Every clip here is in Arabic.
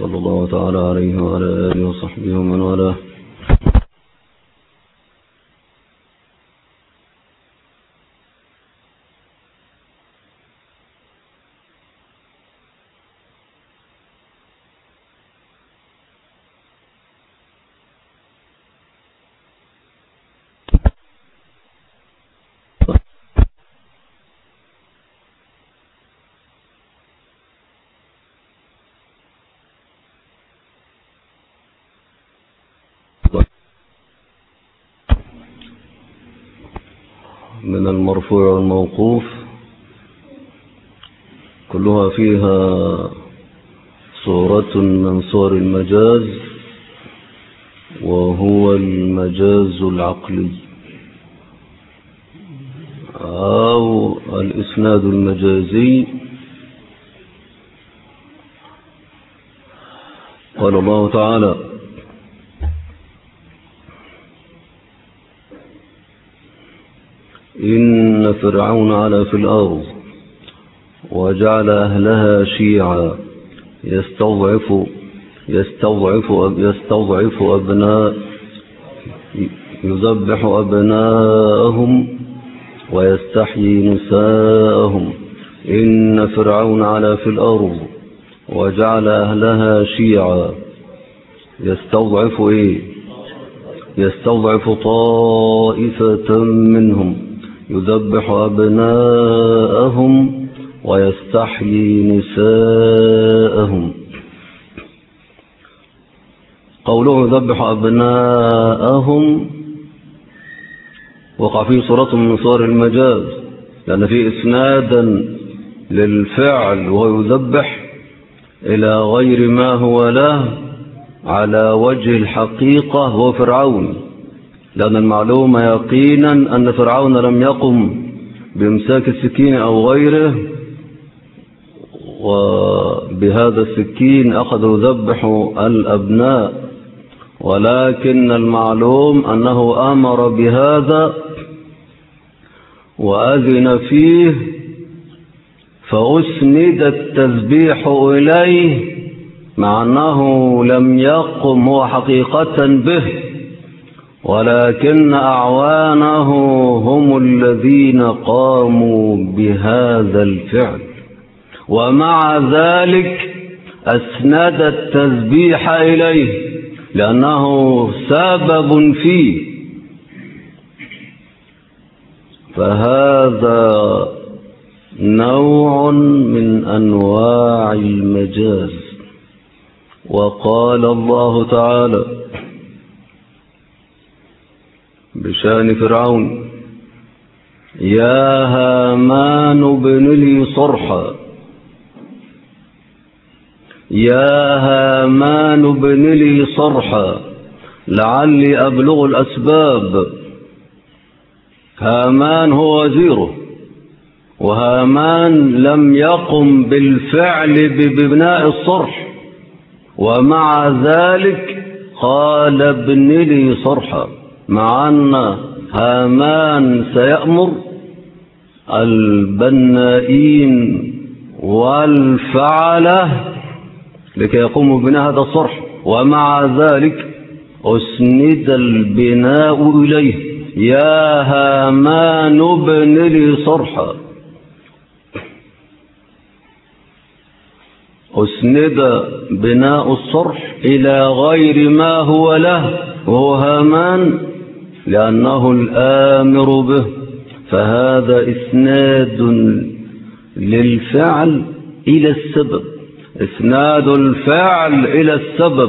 صلى الله تعالى عليه وعلى آله وصحبه ومن والاه. من المرفوع والموقوف كلها فيها صورة من صور المجاز، وهو المجاز العقلي أو الإسناد المجازي. قال الله تعالى: إن فرعون علا في الأرض وجعل أهلها شيعا يذبح أبناءهم ويستحيي نساءهم. إن فرعون علا في الأرض وجعل أهلها شيعا يستضعف طائفة منهم يذبح أبناءهم ويستحيي نساءهم. قوله يذبح أبناءهم وقع فيه صورة من صور المجاز، لأن فيه إسنادا للفعل وهو يذبح إلى غير ما هو له على وجه الحقيقة هو فرعون، لأن المعلوم يقينا أن فرعون لم يقم بإمساك السكين أو غيره وبهذا السكين أخذ يذبح الأبناء، ولكن المعلوم أنه أمر بهذا وأذن فيه، فأسند التذبيح إليه مع أنه لم يقم هو حقيقة به، ولكن أعوانه هم الذين قاموا بهذا الفعل، ومع ذلك أسند التذبيح إليه لأنه سبب فيه. فهذا نوع من أنواع المجاز. وقال الله تعالى بشأن فرعون: يا هامان ابن لي صرحا لعلي أبلغ الأسباب. هامان هو وزيره، وهامان لم يقم بالفعل ببناء الصرح، ومع ذلك قال ابن لي صرحا، مع أن هامان سيأمر البنائين والفعلة لكي يقوموا ببناء هذا الصرح، ومع ذلك أسند البناء إليه: يا هامان ابن لي صرحا. أسند بناء الصرح إلى غير ما هو له وهو هامان لأنه الآمر به، فهذا إسناد للفعل إلى السبب، إسناد الفعل إلى السبب.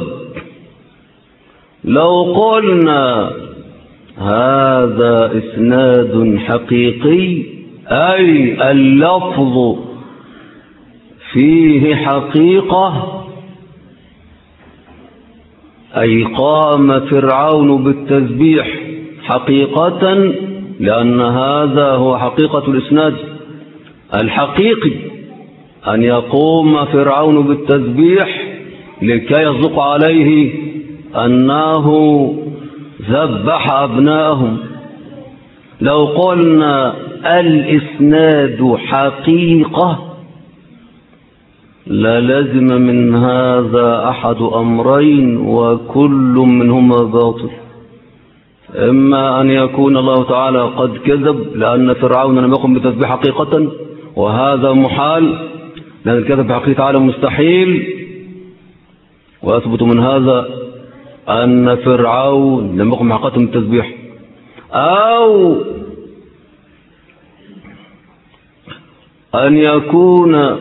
لو قلنا هذا إسناد حقيقي أي اللفظ فيه حقيقة، أي قام فرعون بالتذبيح حقيقة، لأن هذا هو حقيقة الإسناد الحقيقي، أن يقوم فرعون بالتذبيح لكي يصدق عليه أنه ذبح أبنائهم. لو قلنا الإسناد حقيقة للزم من هذا أحد أمرين وكل منهما باطل. إما أن يكون الله تعالى قد كذب لأن فرعون لم يقم بتسبيح حقيقة، وهذا محال لأن الكذب بحقيقة تعالى مستحيل، ويثبت من هذا أن فرعون لم يقم بحقيقة بالتسبيح، أو أن يكون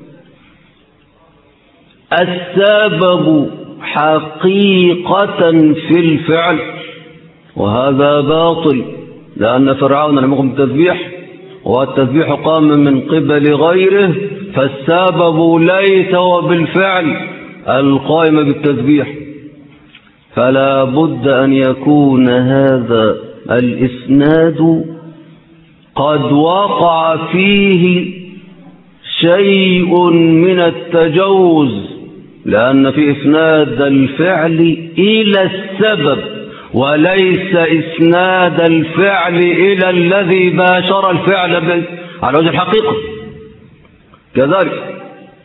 السبب حقيقة في الفعل، وهذا باطل لأن فرعون لم يقم بالتسبيح، والتسبيح قام من قبل غيره، فالسبب ليس هو بالفعل القائم بالتسبيح. فلا بد أن يكون هذا الإسناد قد وقع فيه شيء من التجوز، لأن في إسناد الفعل إلى السبب وليس إسناد الفعل إلى الذي باشر الفعل على وجه الحقيقة. كذلك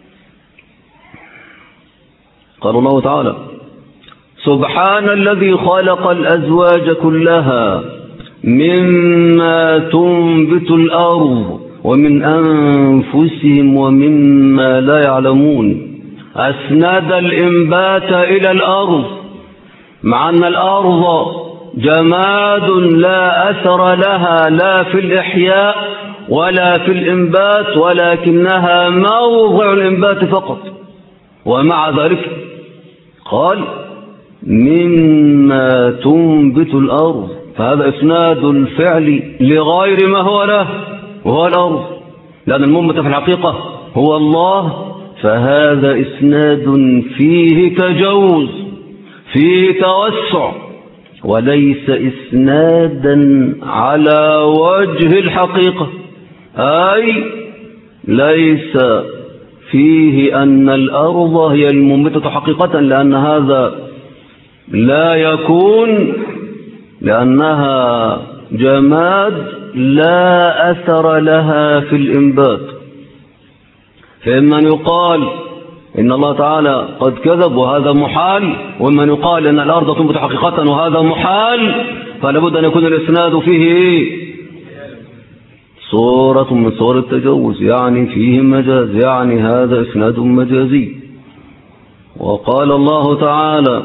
قال الله تعالى: سبحان الذي خلق الأزواج كلها مما تنبت الأرض ومن أنفسهم ومما لا يعلمون. أسند الإنبات إلى الأرض، مع أن الأرض جماد لا أثر لها لا في الإحياء ولا في الإنبات، ولكنها موضع الإنبات فقط، ومع ذلك قال مما تنبت الأرض، فهذا إسناد الفعل لغير ما هو له وهو الأرض، لأن المنبت في الحقيقة هو الله، فهذا إسناد فيه تجوز فيه توسع، وليس إسنادا على وجه الحقيقة، أي ليس فيه أن الأرض هي المنبتة حقيقة، لأن هذا لا يكون، لأنها جماد لا أثر لها في الإنبات. فإما أن يقال إن الله تعالى قد كذب وهذا محال، وإما أن يقال إن الأرض تنبت حقيقة وهذا محال، فلا بد أن يكون الإسناد فيه صورة من صور التجوز، يعني فيه مجاز، يعني هذا إسناد مجازي. وقال الله تعالى: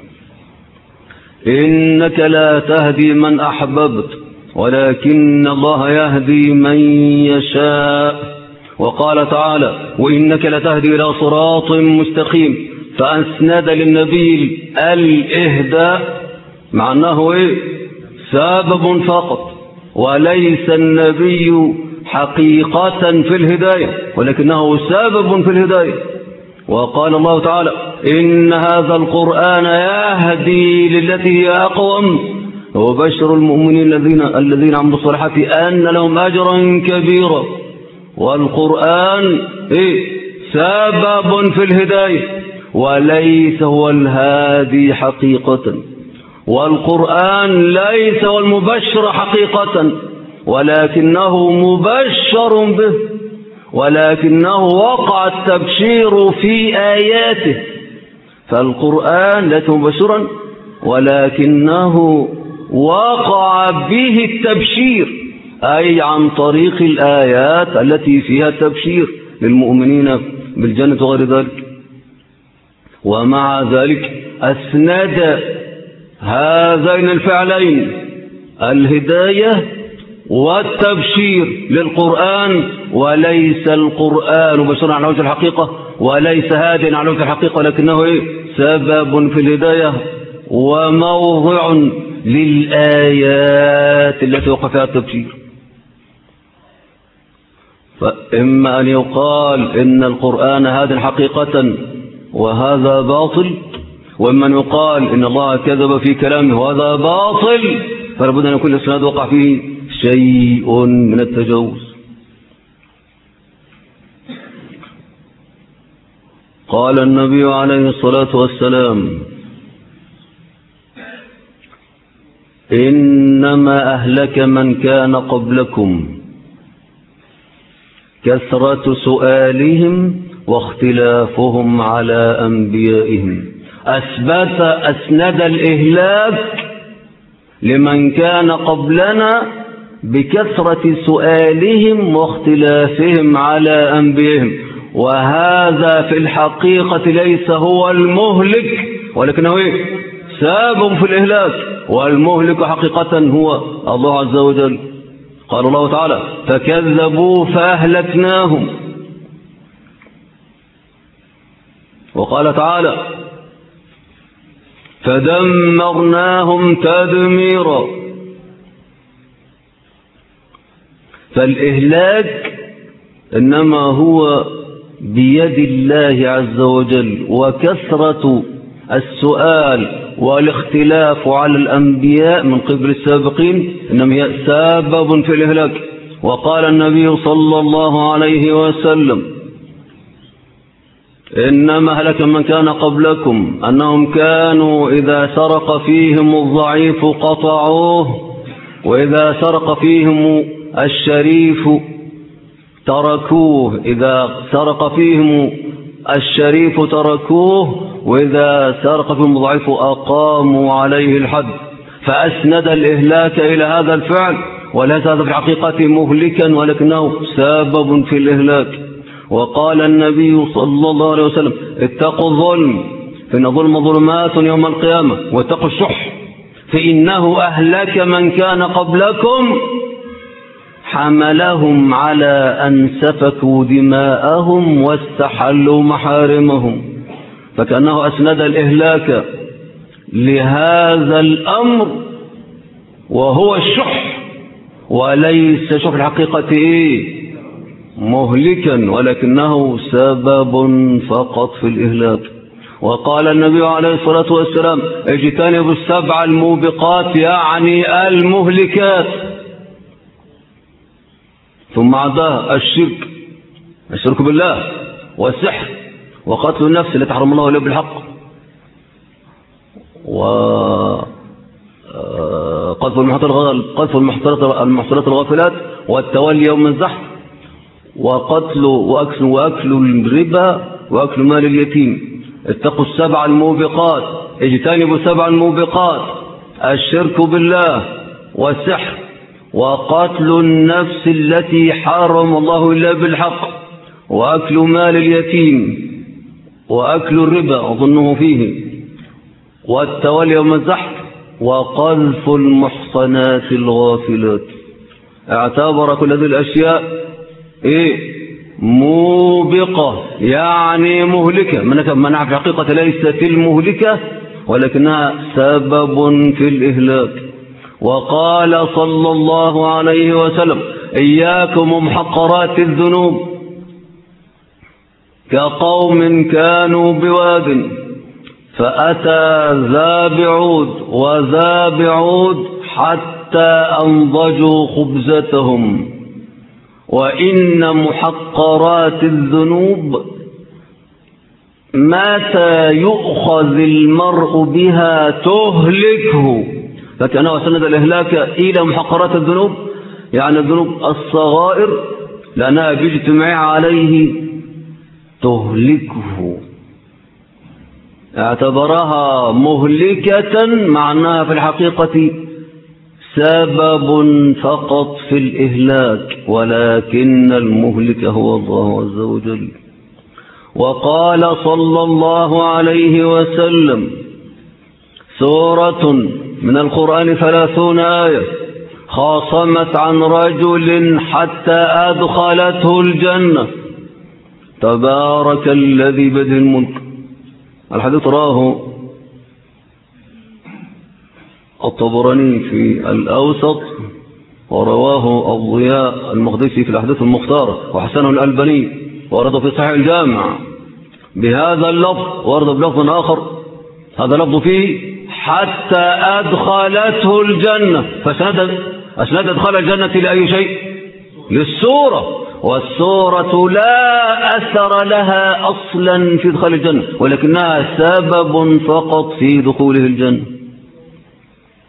إنك لا تهدي من أحببت ولكن الله يهدي من يشاء. وقال تعالى: وإنك لتهدي إلى صراط مستقيم، فأسند للنبي الإهداء مع أنه سبب فقط، وليس النبي حقيقة في الهداية ولكنه سبب في الهداية. وقال الله تعالى: إن هذا القرآن يهدي للتي هي أقوم وبشر المؤمنين الذين عملوا الصالحات أن لهم أجرا كبيرا. والقرآن سبب في الهداية وليس هو الهادي حقيقة، والقرآن ليس هو المبشر حقيقة ولكنه مبشر به، ولكنه وقع التبشير في آياته. فالقرآن ليس مبشرا ولكنه وقع به التبشير، أي عن طريق الآيات التي فيها التبشير للمؤمنين بالجنة وغير ذلك. ومع ذلك أسند هذين الفعلين الهداية والتبشير للقرآن، وليس القرآن مبشرا على وجه الحقيقة وليس هاديا على وجه الحقيقة، لكنه سبب في الهداية وموضع للآيات التي وقع فيها التبشير. فإما أن يقال إن القرآن هاد حقيقة وهذا باطل، وإما أن يقال إن الله كذب في كلامه وهذا باطل، فلا بد أن يكون الإسناد وقع فيه شيء من التجوز. قال النبي عليه الصلاة والسلام: إنما أهلك من كان قبلكم كثرة سؤالهم واختلافهم على أنبيائهم. أسند الإهلاك لمن كان قبلنا بكثرة سؤالهم واختلافهم على أنبيائهم، وهذا في الحقيقة ليس هو المهلك، ولكنه سبب في الإهلاك، والمهلك حقيقة هو الله عز وجل. قال الله تعالى: فكذبوا فأهلكناهم. وقال تعالى: فدمرناهم تدميرا. فالإهلاك إنما هو بيد الله عز وجل، وكثرة السؤال والاختلاف على الأنبياء من قبل السابقين إنما هي سبب في الإهلاك. وقال النبي صلى الله عليه وسلم: إنما هلك من كان قبلكم أنهم كانوا إذا سرق فيهم الضعيف قطعوه، وإذا سرق فيهم الشريف تركوه، إذا سرق فيهم الشريف تركوه، وإذا سرق فيهم الضعيف أقاموا عليه الحد. فأسند الإهلاك إلى هذا الفعل، وليس هذا في الحقيقة مهلكا، ولكنه سبب في الإهلاك. وقال النبي صلى الله عليه وسلم: اتقوا الظلم فإن الظلم ظلمات يوم القيامة، واتقوا الشح فإنه أهلك من كان قبلكم حملهم على أن سفكوا دماءهم واستحلوا محارمهم. فكأنه أسند الإهلاك لهذا الأمر وهو الشح، وليس شح الحقيقة مهلكا، ولكنه سبب فقط في الإهلاك. وقال النبي عليه الصلاة والسلام: اجتنبوا السبع الموبقات، يعني المهلكات. ثم عداها الشرك بالله، والسحر، وقتل النفس التي حرم الله إلا بالحق، وقذف المحصنات الغافلات، والتولي يوم الزحف، وأكل الربا، وأكل مال اليتيم. اتقوا السبع الموبقات، اجتنبوا سبع الموبقات: الشرك بالله، والسحر، وقتل النفس التي حرم الله إلا بالحق، وأكل مال اليتيم، وأكل الربا أظنه فيه، والتولي يوم الزحف، وقذف المحصنات الغافلات. اعتبر كل هذه الأشياء موبقة، يعني مهلكة. منع في الحقيقة ليست المهلكة، ولكنها سبب في الإهلاك. وقال صلى الله عليه وسلم: إياكم ومحقرات الذنوب، كقوم كانوا بواد فأتى ذا بعود وذا بعود حتى أنضجوا خبزتهم، وإن محقرات الذنوب متى يؤخذ المرء بها تهلكه. فكأنه سند الإهلاك إلى محقرات الذنوب، يعني الذنوب الصغائر، لأنها باجتماع عليه تهلكه. اعتبرها مهلكة، معناها في الحقيقة سبب فقط في الإهلاك، ولكن المهلك هو الله عز وجل. وقال صلى الله عليه وسلم: سورة من القرآن 30 آية خاصمت عن رجل حتى أدخلته الجنة، تبارك الذي بيده الملك. الحديث راه الطبراني في الأوسط، ورواه الضياء المقدسي في الأحاديث المختارة، وحسنه الألباني، ورد في صحيح الجامع بهذا اللفظ، ورد بلفظ آخر هذا لفظ فيه حتى أدخلته الجنة. فأسند أدخل الجنة لأي شيء؟ للسورة، والسورة لا أثر لها أصلا في دخول الجنة، ولكنها سبب فقط في دخوله الجنة.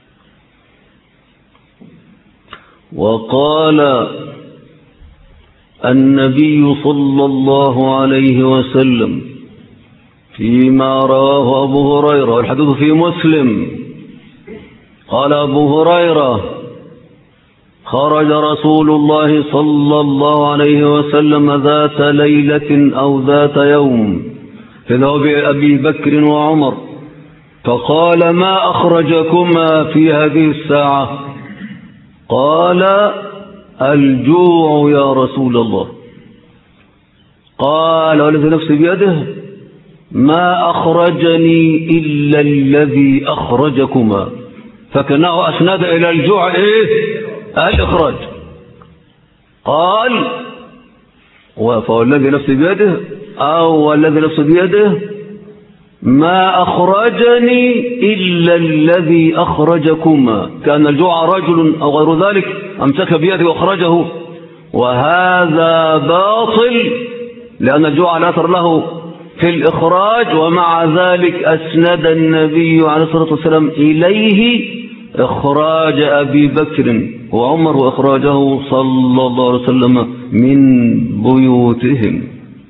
وقال النبي صلى الله عليه وسلم فيما رواه أبو هريرة، الحديث في مسلم، قال أبو هريرة: خرج رسول الله صلى الله عليه وسلم ذات ليلة أو ذات يوم في ذهاب أبي بكر وعمر، فقال: ما أخرجكما في هذه الساعة؟ قال: الجوع يا رسول الله. قال: والذي نفسي بيده ما أخرجني إلا الذي أخرجكما، فكأنه أسند إلى الجوع الإخراج. قال: فوالذي نفسي بيده أو والذي نفسي بيده ما أخرجني إلا الذي أخرجكما، كان الجوع رجل أو غير ذلك أمسك بيده وأخرجه، وهذا باطل لأن الجوع لا أثر له في الإخراج، ومع ذلك أسند النبي عليه الصلاة والسلام إليه إخراج أبي بكر وعمر وإخراجه صلى الله عليه وسلم من بيوتهم.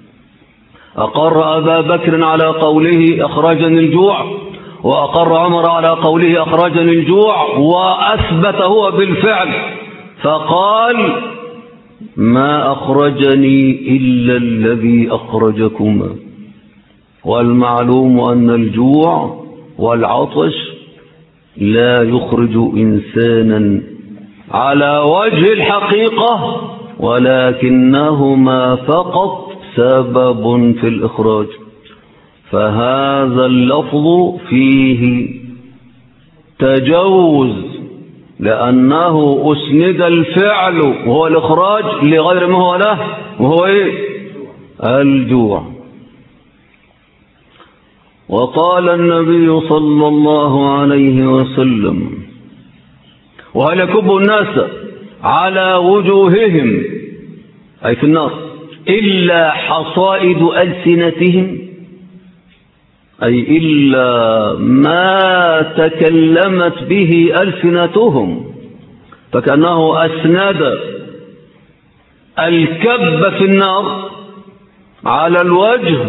أقر أبا بكر على قوله أخرجني الجوع، وأقر عمر على قوله أخرجني الجوع، وأثبت هو بالفعل فقال: ما أخرجني إلا الذي أخرجكما. والمعلوم أن الجوع والعطش لا يخرج إنسانا على وجه الحقيقة، ولكنهما فقط سبب في الإخراج. فهذا اللفظ فيه تجوز لأنه أسند الفعل وهو الإخراج لغير ما هو له، وهو الجوع. وقال النبي صلى الله عليه وسلم: وهل يكب الناس على وجوههم أي في النار إلا حصائد ألسنتهم، أي إلا ما تكلمت به ألسنتهم، فكأنه أسند الكب في النار على الوجه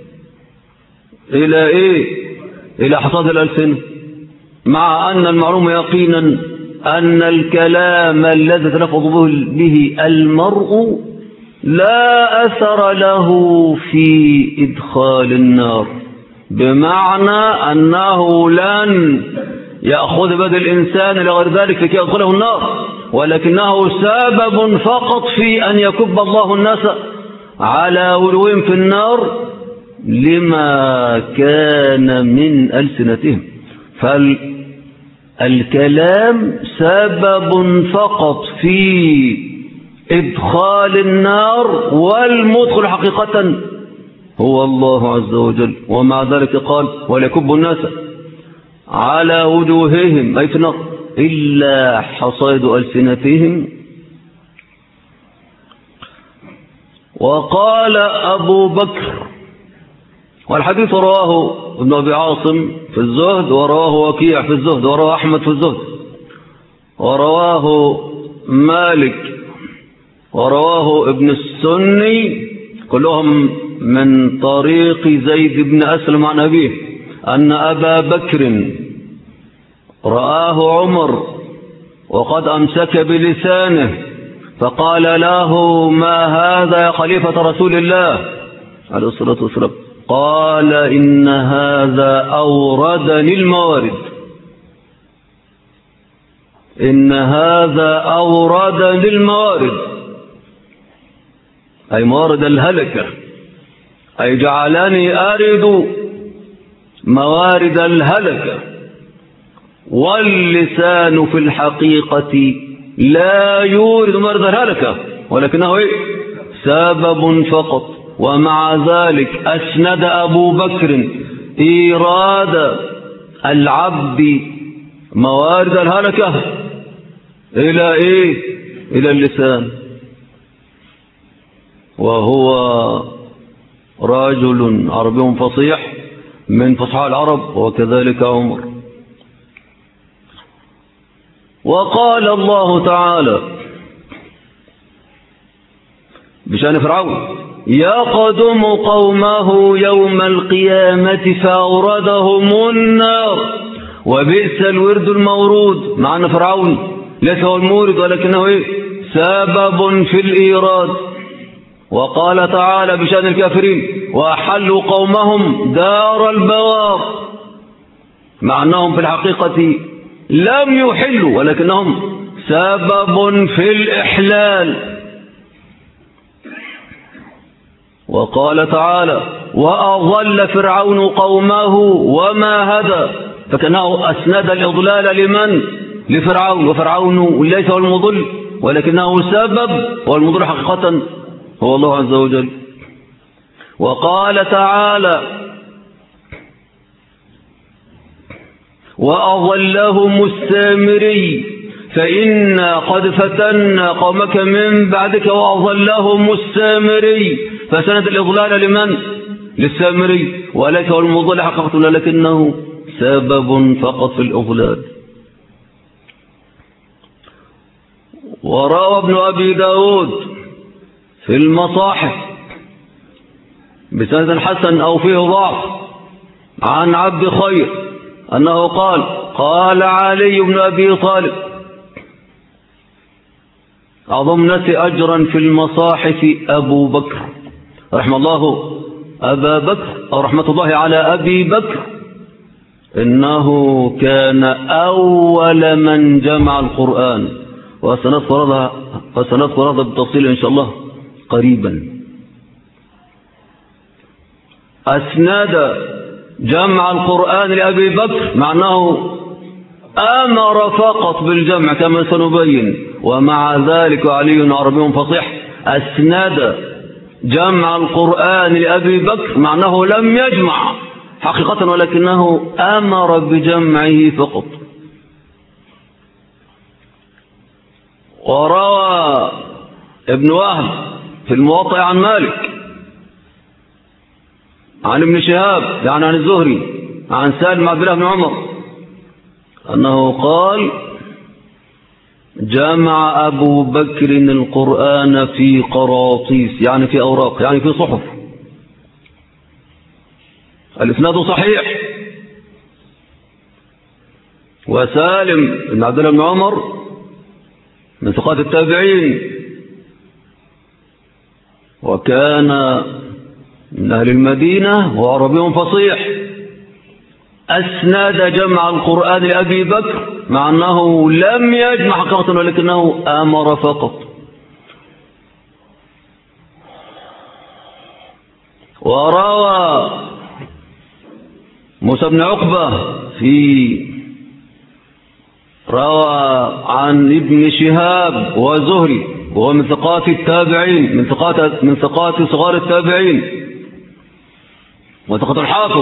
إلى إلى حصاد الألسنة، مع أن المعلوم يقينا أن الكلام الذي تلفظ به المرء لا أثر له في إدخال النار، بمعنى أنه لن يأخذ بيد الإنسان لغير ذلك لكي يدخله النار، ولكنه سبب فقط في أن يكب الله الناس على وجوههم في النار لما كان من ألسنتهم. فالكلام سبب فقط في إدخال النار، والمدخل حقيقة هو الله عز وجل. ومع ذلك قال: وليكب الناس على وجوههم أي في النار إلا حصائد ألسنتهم. وقال أبو بكر، والحديث رواه ابن أبي عاصم في الزهد، ورواه وكيع في الزهد، ورواه أحمد في الزهد، ورواه مالك، ورواه ابن السني، كلهم من طريق زيد بن أسلم عن أبيه أن أبا بكر رآه عمر وقد أمسك بلسانه فقال له: ما هذا يا خليفة رسول الله عليه الصلاة والسلام؟ قال: إن هذا أوردني الموارد، إن هذا أوردني الموارد، أي موارد الهلكة، أي جعلني أرد موارد الهلكة. واللسان في الحقيقة لا يورد موارد الهلكة، ولكنه سبب فقط. ومع ذلك أسند أبو بكر إيراد العبد موارد الهلكة إلى إلى اللسان، وهو رجل عربي فصيح من فصحاء العرب، وكذلك عمر. وقال الله تعالى: بشأن فرعون يقدم قومه يوم القيامة فأوردهم النار وبئس الورد المورود. مع أن فرعون ليس هو المورد ولكنه سبب في الإيراد. وقال تعالى بشأن الكافرين وأحلوا قومهم دار البوار، مع أنهم في الحقيقة لم يحلوا ولكنهم سبب في الإحلال. وقال تعالى وأضل فرعون قومه وما هدى، فكأنه أسند الإضلال لمن؟ لفرعون، وفرعون ليس هو المضل ولكنه سبب، والمضل حقيقة هو الله عز وجل. وقال تعالى وأضلهم السامري فإنا قد فتنا قومك من بعدك وأضلهم السامري، فسند الإضلال لمن؟ للسامري، وليس هو المضل حقيقة لكنه سبب فقط في الإضلال. وروى ابن أبي داود في المصاحف بسند حسن أو فيه ضعف عن عبد خير أنه قال قال علي بن أبي طالب أعظم الناس أجرا في المصاحف أبو بكر رحمه الله أبا بكر، أو رحمة الله على أبي بكر، إنه كان أول من جمع القرآن، وسنذكر هذا بالتفصيل إن شاء الله قريبا. أسند جمع القرآن لأبي بكر معناه أمر فقط بالجمع كما سنبين، ومع ذلك علي عربي فصيح أسند جمع القرآن لأبي بكر معناه لم يجمع حقيقة ولكنه أمر بجمعه فقط. وروى ابن وهب في الموطأ عن مالك عن ابن شهاب يعني عن الزهري عن سالم عبد الله بن عمر أنه قال جمع أبو بكر القرآن في قراطيس يعني في أوراق يعني في صحف. الإسناد صحيح. وسالم بن عبد الله بن عمر من ثقات التابعين وكان من أهل المدينة وعربي فصيح، أسند جمع القرآن لأبي بكر مع أنه لم يجمع حقيقة ولكنه أمر فقط. وروى موسى بن عقبة روى عن ابن شهاب وزهري وهو من ثقات التابعين من ثقات صغار التابعين وثقة الحافظ،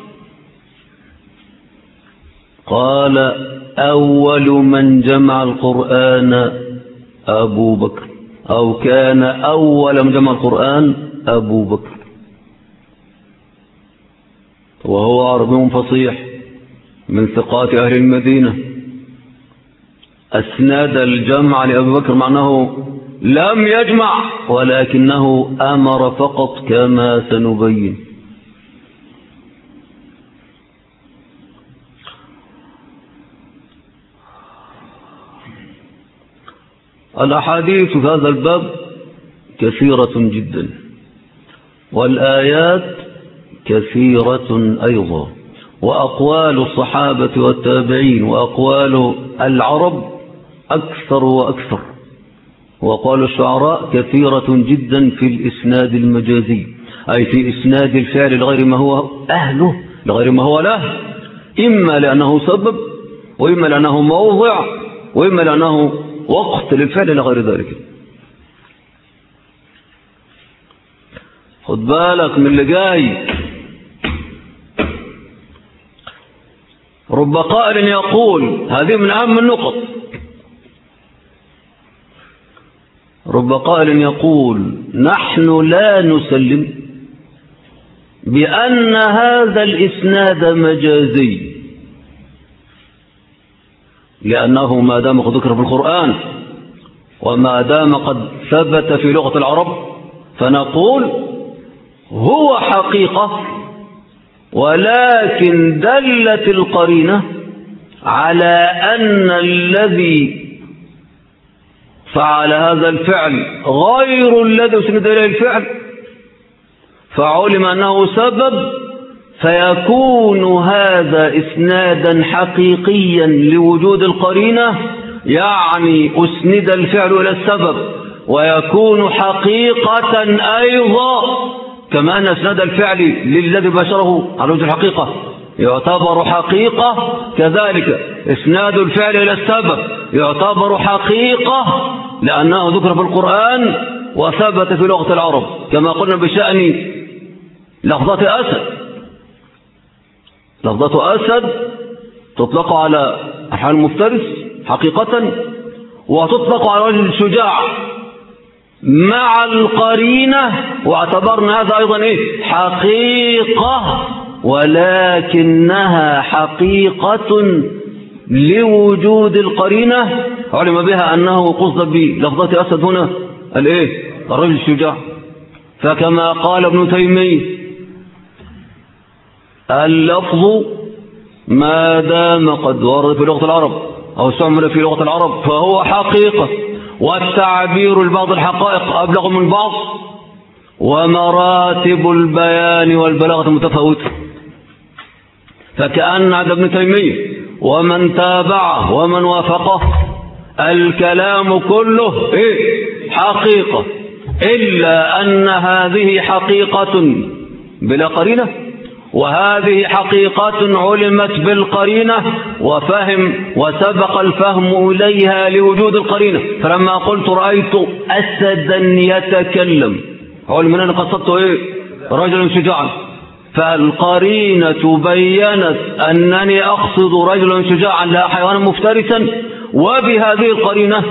قال أول من جمع القرآن أبو بكر، أو كان أول من جمع القرآن أبو بكر، وهو عربي فصيح من ثقات أهل المدينة. أسناد الجمع لأبي بكر معناه لم يجمع ولكنه أمر فقط كما سنبين. الأحاديث في هذا الباب كثيرة جدا، والآيات كثيرة أيضا، وأقوال الصحابة والتابعين وأقوال العرب أكثر وأكثر، وأقوال الشعراء كثيرة جدا في الإسناد المجازي، أي في إسناد الفعل لغير ما هو أهله لغير ما هو له، إما لأنه سبب وإما لأنه موضع وإما لأنه وقت للفعل لغير ذلك. خد بالك من اللي جاي. رب قائل يقول، هذه من أهم النقط، رب قائل يقول نحن لا نسلم بأن هذا الإسناد مجازي، لأنه ما دام قد ذكر في القرآن وما دام قد ثبت في لغة العرب فنقول هو حقيقة، ولكن دلت القرينة على أن الذي فعل هذا الفعل غير الذي أسند إليه الفعل، فعلم أنه سبب، فيكون هذا إسنادا حقيقيا لوجود القرينة، يعني أسند الفعل إلى السبب، ويكون حقيقة أيضا، كما أن إسناد الفعل للذي بشره على وجه الحقيقة يعتبر حقيقة، كذلك إسناد الفعل إلى السبب يعتبر حقيقة، لأنه ذكر في القرآن وثبت في لغة العرب، كما قلنا بشأن لفظة أسد. لفظة أسد تطلق على أحيان المفترس حقيقة، وتطلق على رجل الشجاع مع القرينة، واعتبرنا هذا أيضا حقيقة، ولكنها حقيقة لوجود القرينة، علم بها أنه قصد بلفظة أسد هنا الرجل الشجاع. فكما قال ابن تيمية: اللفظ ما دام قد ورد في لغة العرب أو استعمل في لغة العرب فهو حقيقة، والتعبير لبعض الحقائق أبلغ من بعض، ومراتب البيان والبلاغة متفاوتة. فكأن عند ابن تيمية ومن تابعه ومن وافقه الكلام كله حقيقة، إلا أن هذه حقيقة بلا قرينة، وهذه حقيقة علمت بالقرينة وفهم وسبق الفهم إليها لوجود القرينة. فلما قلت رأيت أسدا يتكلم علم أنني قصدت رجلا شجاعا، فالقرينة بيّنت أنني أقصد رجلا شجاعا لا حيوانا مفترسا، وبهذه القرينة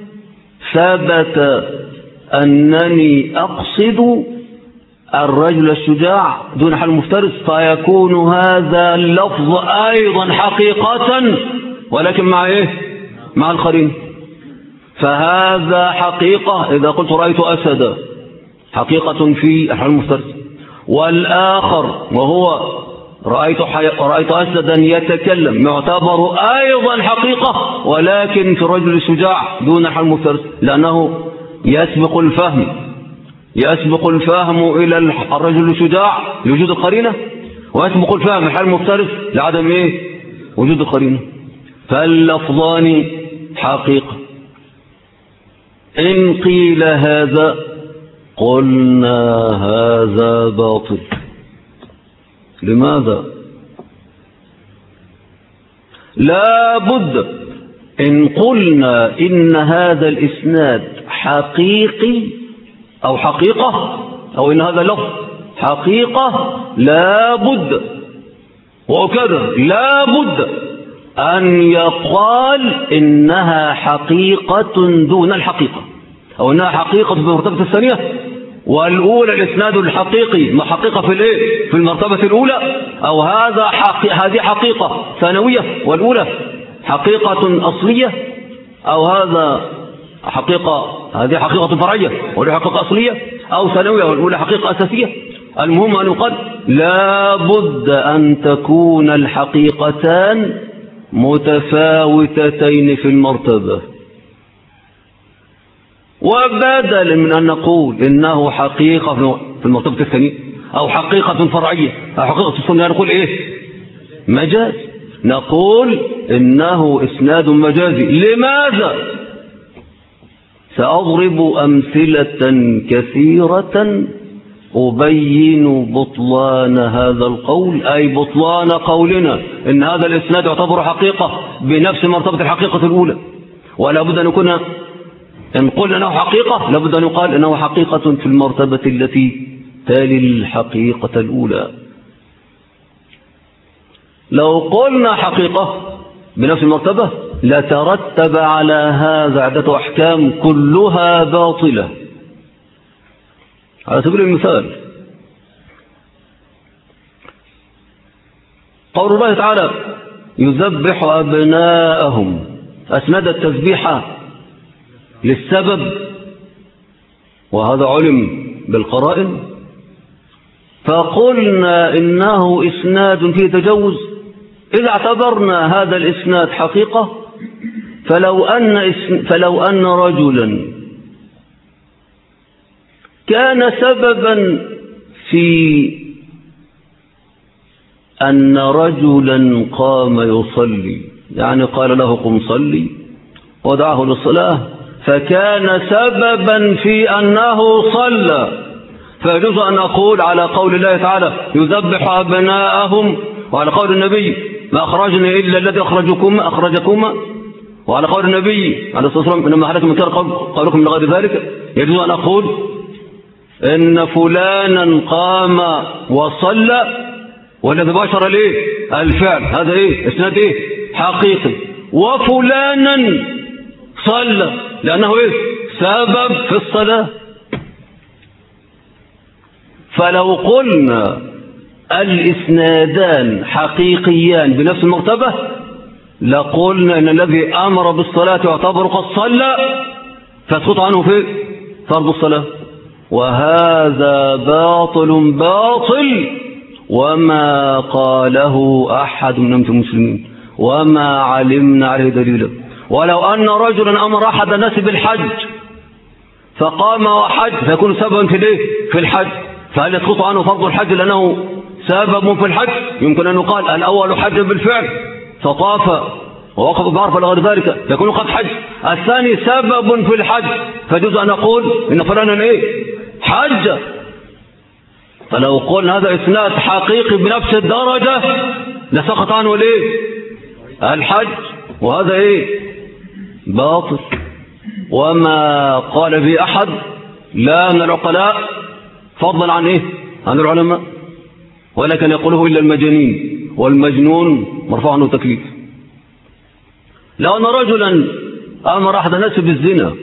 ثبت أنني أقصد الرجل الشجاع دون حال المفترس، فيكون هذا اللفظ أيضا حقيقة، ولكن مع القرينة. فهذا حقيقة إذا قلت رأيت أسدا، حقيقة في الحال المفترس. والآخر وهو رأيت أسدا يتكلم يعتبر أيضا حقيقة، ولكن في الرجل الشجاع دون الحال المفترس، لأنه يسبق الفهم إلى الرجل الشجاع لوجود القرينة، ويسبق الفهم الحال المفترس لعدم وجود القرينة. فاللفظان حقيقة. إن قيل هذا قلنا هذا باطل. لماذا؟ لا بد إن قلنا إن هذا الإسناد حقيقي أو حقيقة، أو إن هذا لفظ حقيقة، لا بد وكذا لا بد أن يقال إنها حقيقة دون الحقيقة، أو إنها حقيقة في المرتبة الثانية، والأولى الإسناد الحقيقي ما حقيقة في المرتبة الأولى، أو هذه حقيقة ثانوية والأولى حقيقة أصلية، أو هذه حقيقة فرعية والأولى حقيقة أصلية، أو ثانوية والأولى حقيقة أساسية. المهم أن يقال لا بد أن تكون الحقيقتان متفاوتتين في المرتبة. وبدلا من أن نقول إنه حقيقة في المرتبة الثانية أو حقيقة فرعية أو حقيقة السنة، نقول مجاز، نقول إنه إسناد مجازي. لماذا؟ سأضرب أمثلة كثيرة أبين بطلان هذا القول، أي بطلان قولنا إن هذا الإسناد يعتبر حقيقة بنفس مرتبة الحقيقة الأولى. ولا بد أن يكون إن قلنا أنه حقيقة لابد أن يقال أنه حقيقة في المرتبة التي تالي الحقيقة الأولى. لو قلنا حقيقة بنفس المرتبة لترتب على هذا عدة أحكام كلها باطلة. على سبيل المثال قول الله تعالى يذبح أبناءهم، أسند التذبيح للسبب، وهذا علم بالقرائن، فقلنا إنه إسناد فيه تجوز. إذا اعتبرنا هذا الإسناد حقيقة، فلو أن رجلا كان سببا في أن رجلا قام يصلي، يعني قال له قم صلي ودعاه للصلاة، فكان سببا في أنه صلى، فيجوز أن أقول على قول الله تعالى يذبح أبناءهم، وعلى قول النبي ما أخرجني إلا الذي أخرجكما، وعلى قول النبي عليه الصلاة والسلام إنما حدث من كان قولكم من غير ذلك، يجوز أن أقول إن فلانا قام وصلى والذي باشر ليه الفعل، هذا إيه إسناد إيه حقيقي، وفلانا صلى لأنه إيه سبب في الصلاة. فلو قلنا الإسنادان حقيقيان بنفس المرتبة لقلنا إن الذي أمر بالصلاة يعتبر قد صلى فاسقط عنه في فرض الصلاة، وهذا باطل باطل وما قاله أحد من المسلمين وما علمنا عليه دليلا. ولو أن رجلا أمر أحد الناس بالحج فقام وحج فيكون سببا في الحج، فهل يسقط عنه فرض الحج لأنه سبب في الحج؟ يمكن أن يقال الأول حج بالفعل فطاف ووقف بعرفة لغير ذلك يكون قد حج، الثاني سبب في الحج فيجوز أن نقول إن فلانا إيه حج. فلو قلنا هذا إسناد حقيقي بنفس الدرجة لسقط عنه ليه الحج، وهذا إيه باطل وما قال به أحد لا من العقلاء فضلا عن إيه عن العلماء، ولكن يقوله إلا المجانين، والمجنون مرفوع عنه تكليف. لو أن رجلا أمر أحد الناس بالزنا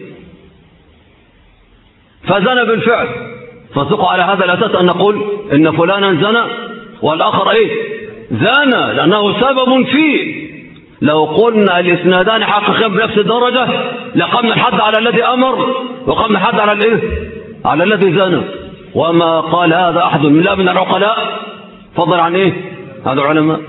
فزنى بالفعل فسقط على هذا الأساس أن نقول إن فلانا زنى والآخر إيه زنى لأنه سبب فيه. لو قلنا الإسنادان حقيقيان بنفس الدرجة لقمنا الحد على الذي أمر وقمنا الحد على الإيه على الذي زنى، وما قال هذا أحد من لا من العقلاء فضل عن إيه هذا العلماء.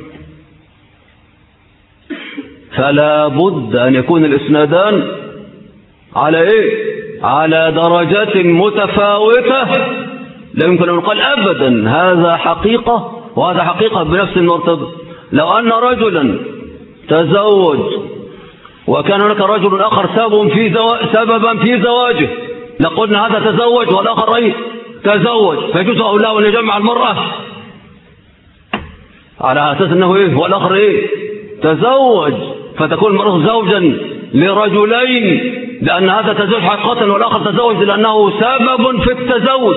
فلا بد أن يكون الإسنادان على إيه على درجات متفاوتة، لا يمكن أن يقال أبدا هذا حقيقة وهذا حقيقة بنفس المرتبة. لو أن رجلا تزوج وكان هناك رجل آخر سببا في زواجه لقلنا هذا تزوج والآخر أيه تزوج، فيجوز له أن يجمع المرأة على أساس أنه إيه والآخر إيه تزوج، فتكون المرأة زوجا لرجلين لأن هذا تزوج حقيقة والآخر تزوج لأنه سبب في التزوج.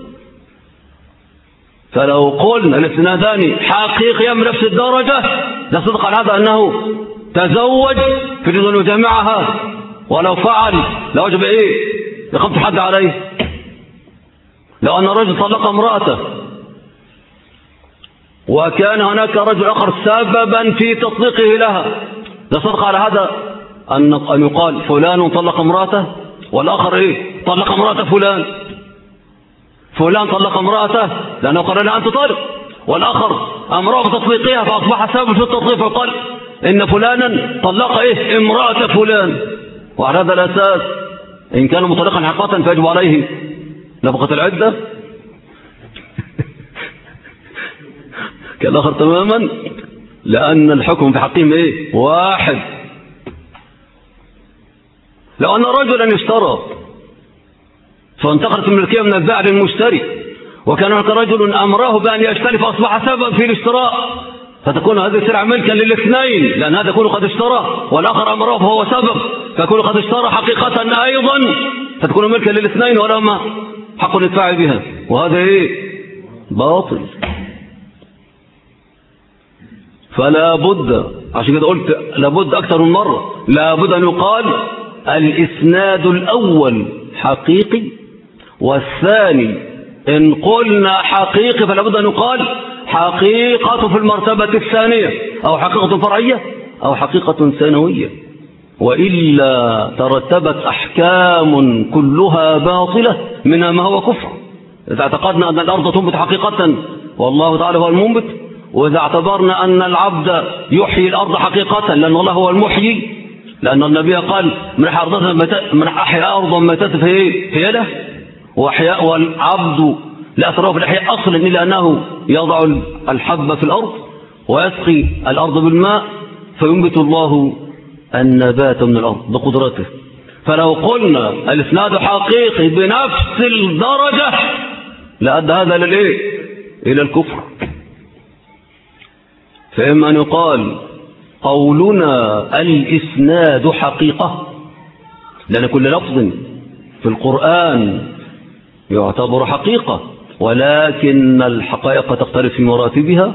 فلو قلنا الاسنادان حقيقيا من نفس الدرجة لصدق على هذا أنه تزوج في جزء يجمعها، ولو فعل لوجب إيه يقمت حد عليه. لو أن الرجل طلق امرأته وكان هناك رجل آخر سببا في تطليقه لها لصدق على هذا أن يقال فلان طلق امرأته والآخر إيه طلق امرأة فلان طلق امرأته لأنه قال لها أنت طالق، والآخر أمره بتطليقها فأصبح سبب في التطليق فقال إن فلانا طلق إيه امرأة فلان، وعلى هذا الأساس إن كان مطلقا حقيقة فيجب عليه نفقة العدة كالآخر تماما، لأن الحكم في حقهم إيه واحد. لو أن رجلا اشترى فانتقلت الملكية من البائع للمشتري وكان هناك رجل أمره بأن يشتري فأصبح سبب في الاشتراء، فتكون هذه السلعة ملكا للاثنين لأن هذا يكون قد اشترى والآخر أمره فهو سبب فيكون قد اشترى حقيقة أيضا، فتكون ملكا للاثنين ولهما حق الادفاع بها، وهذا إيه باطل. فلا بد، عشان كده قلت لابد أكثر من مرة، لابد أن يقال الإسناد الأول حقيقي، والثاني إن قلنا حقيقي فلابد أن يقال حقيقة في المرتبة الثانية أو حقيقة فرعية أو حقيقة ثانوية، وإلا ترتبت أحكام كلها باطلة منها ما هو كفر. إذا اعتقدنا أن الأرض تنبت حقيقة والله تعالى هو المنبت، وإذا اعتبرنا أن العبد يحيي الأرض حقيقة لأن الله هو المحيي، لأن النبي قال من أحيا أرضا ميتة فهي له، والعبد لا أثره في الإحياء أصلا إلا أنه يضع الحب في الأرض ويسقي الأرض بالماء فينبت الله النبات من الأرض بقدرته. فلو قلنا الإسناد حقيقي بنفس الدرجة لأدى هذا إلى الكفر. فإما أن يقال قولنا الإسناد حقيقة، لأن كل لفظ في القرآن يعتبر حقيقة، ولكن الحقائق تختلف في مراتبها،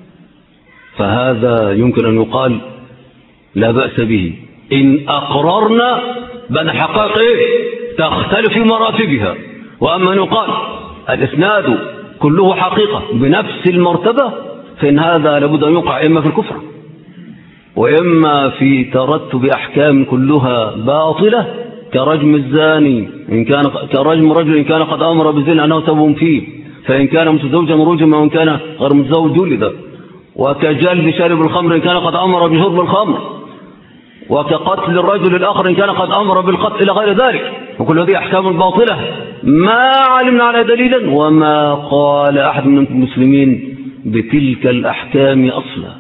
فهذا يمكن أن يقال لا بأس به إن أقررنا بأن الحقائق تختلف في مراتبها. وأما أن يقال الإسناد كله حقيقة بنفس المرتبة فإن هذا لابد أن يقع إما في الكفر وإما في ترتب أحكام كلها باطلة، كرجم الزاني كرجم رجل إن كان قد أمر بالزنا أنه سبب فيه، فإن كان متزوجا رجم وإن كان غير متزوج جلد، وكجلد شارب الخمر إن كان قد أمر بشرب الخمر، وكقتل الرجل الآخر إن كان قد أمر بالقتل إلى غير ذلك. وكل هذه أحكام باطلة ما علمنا على دليلا وما قال أحد من المسلمين بتلك الأحكام أصلا.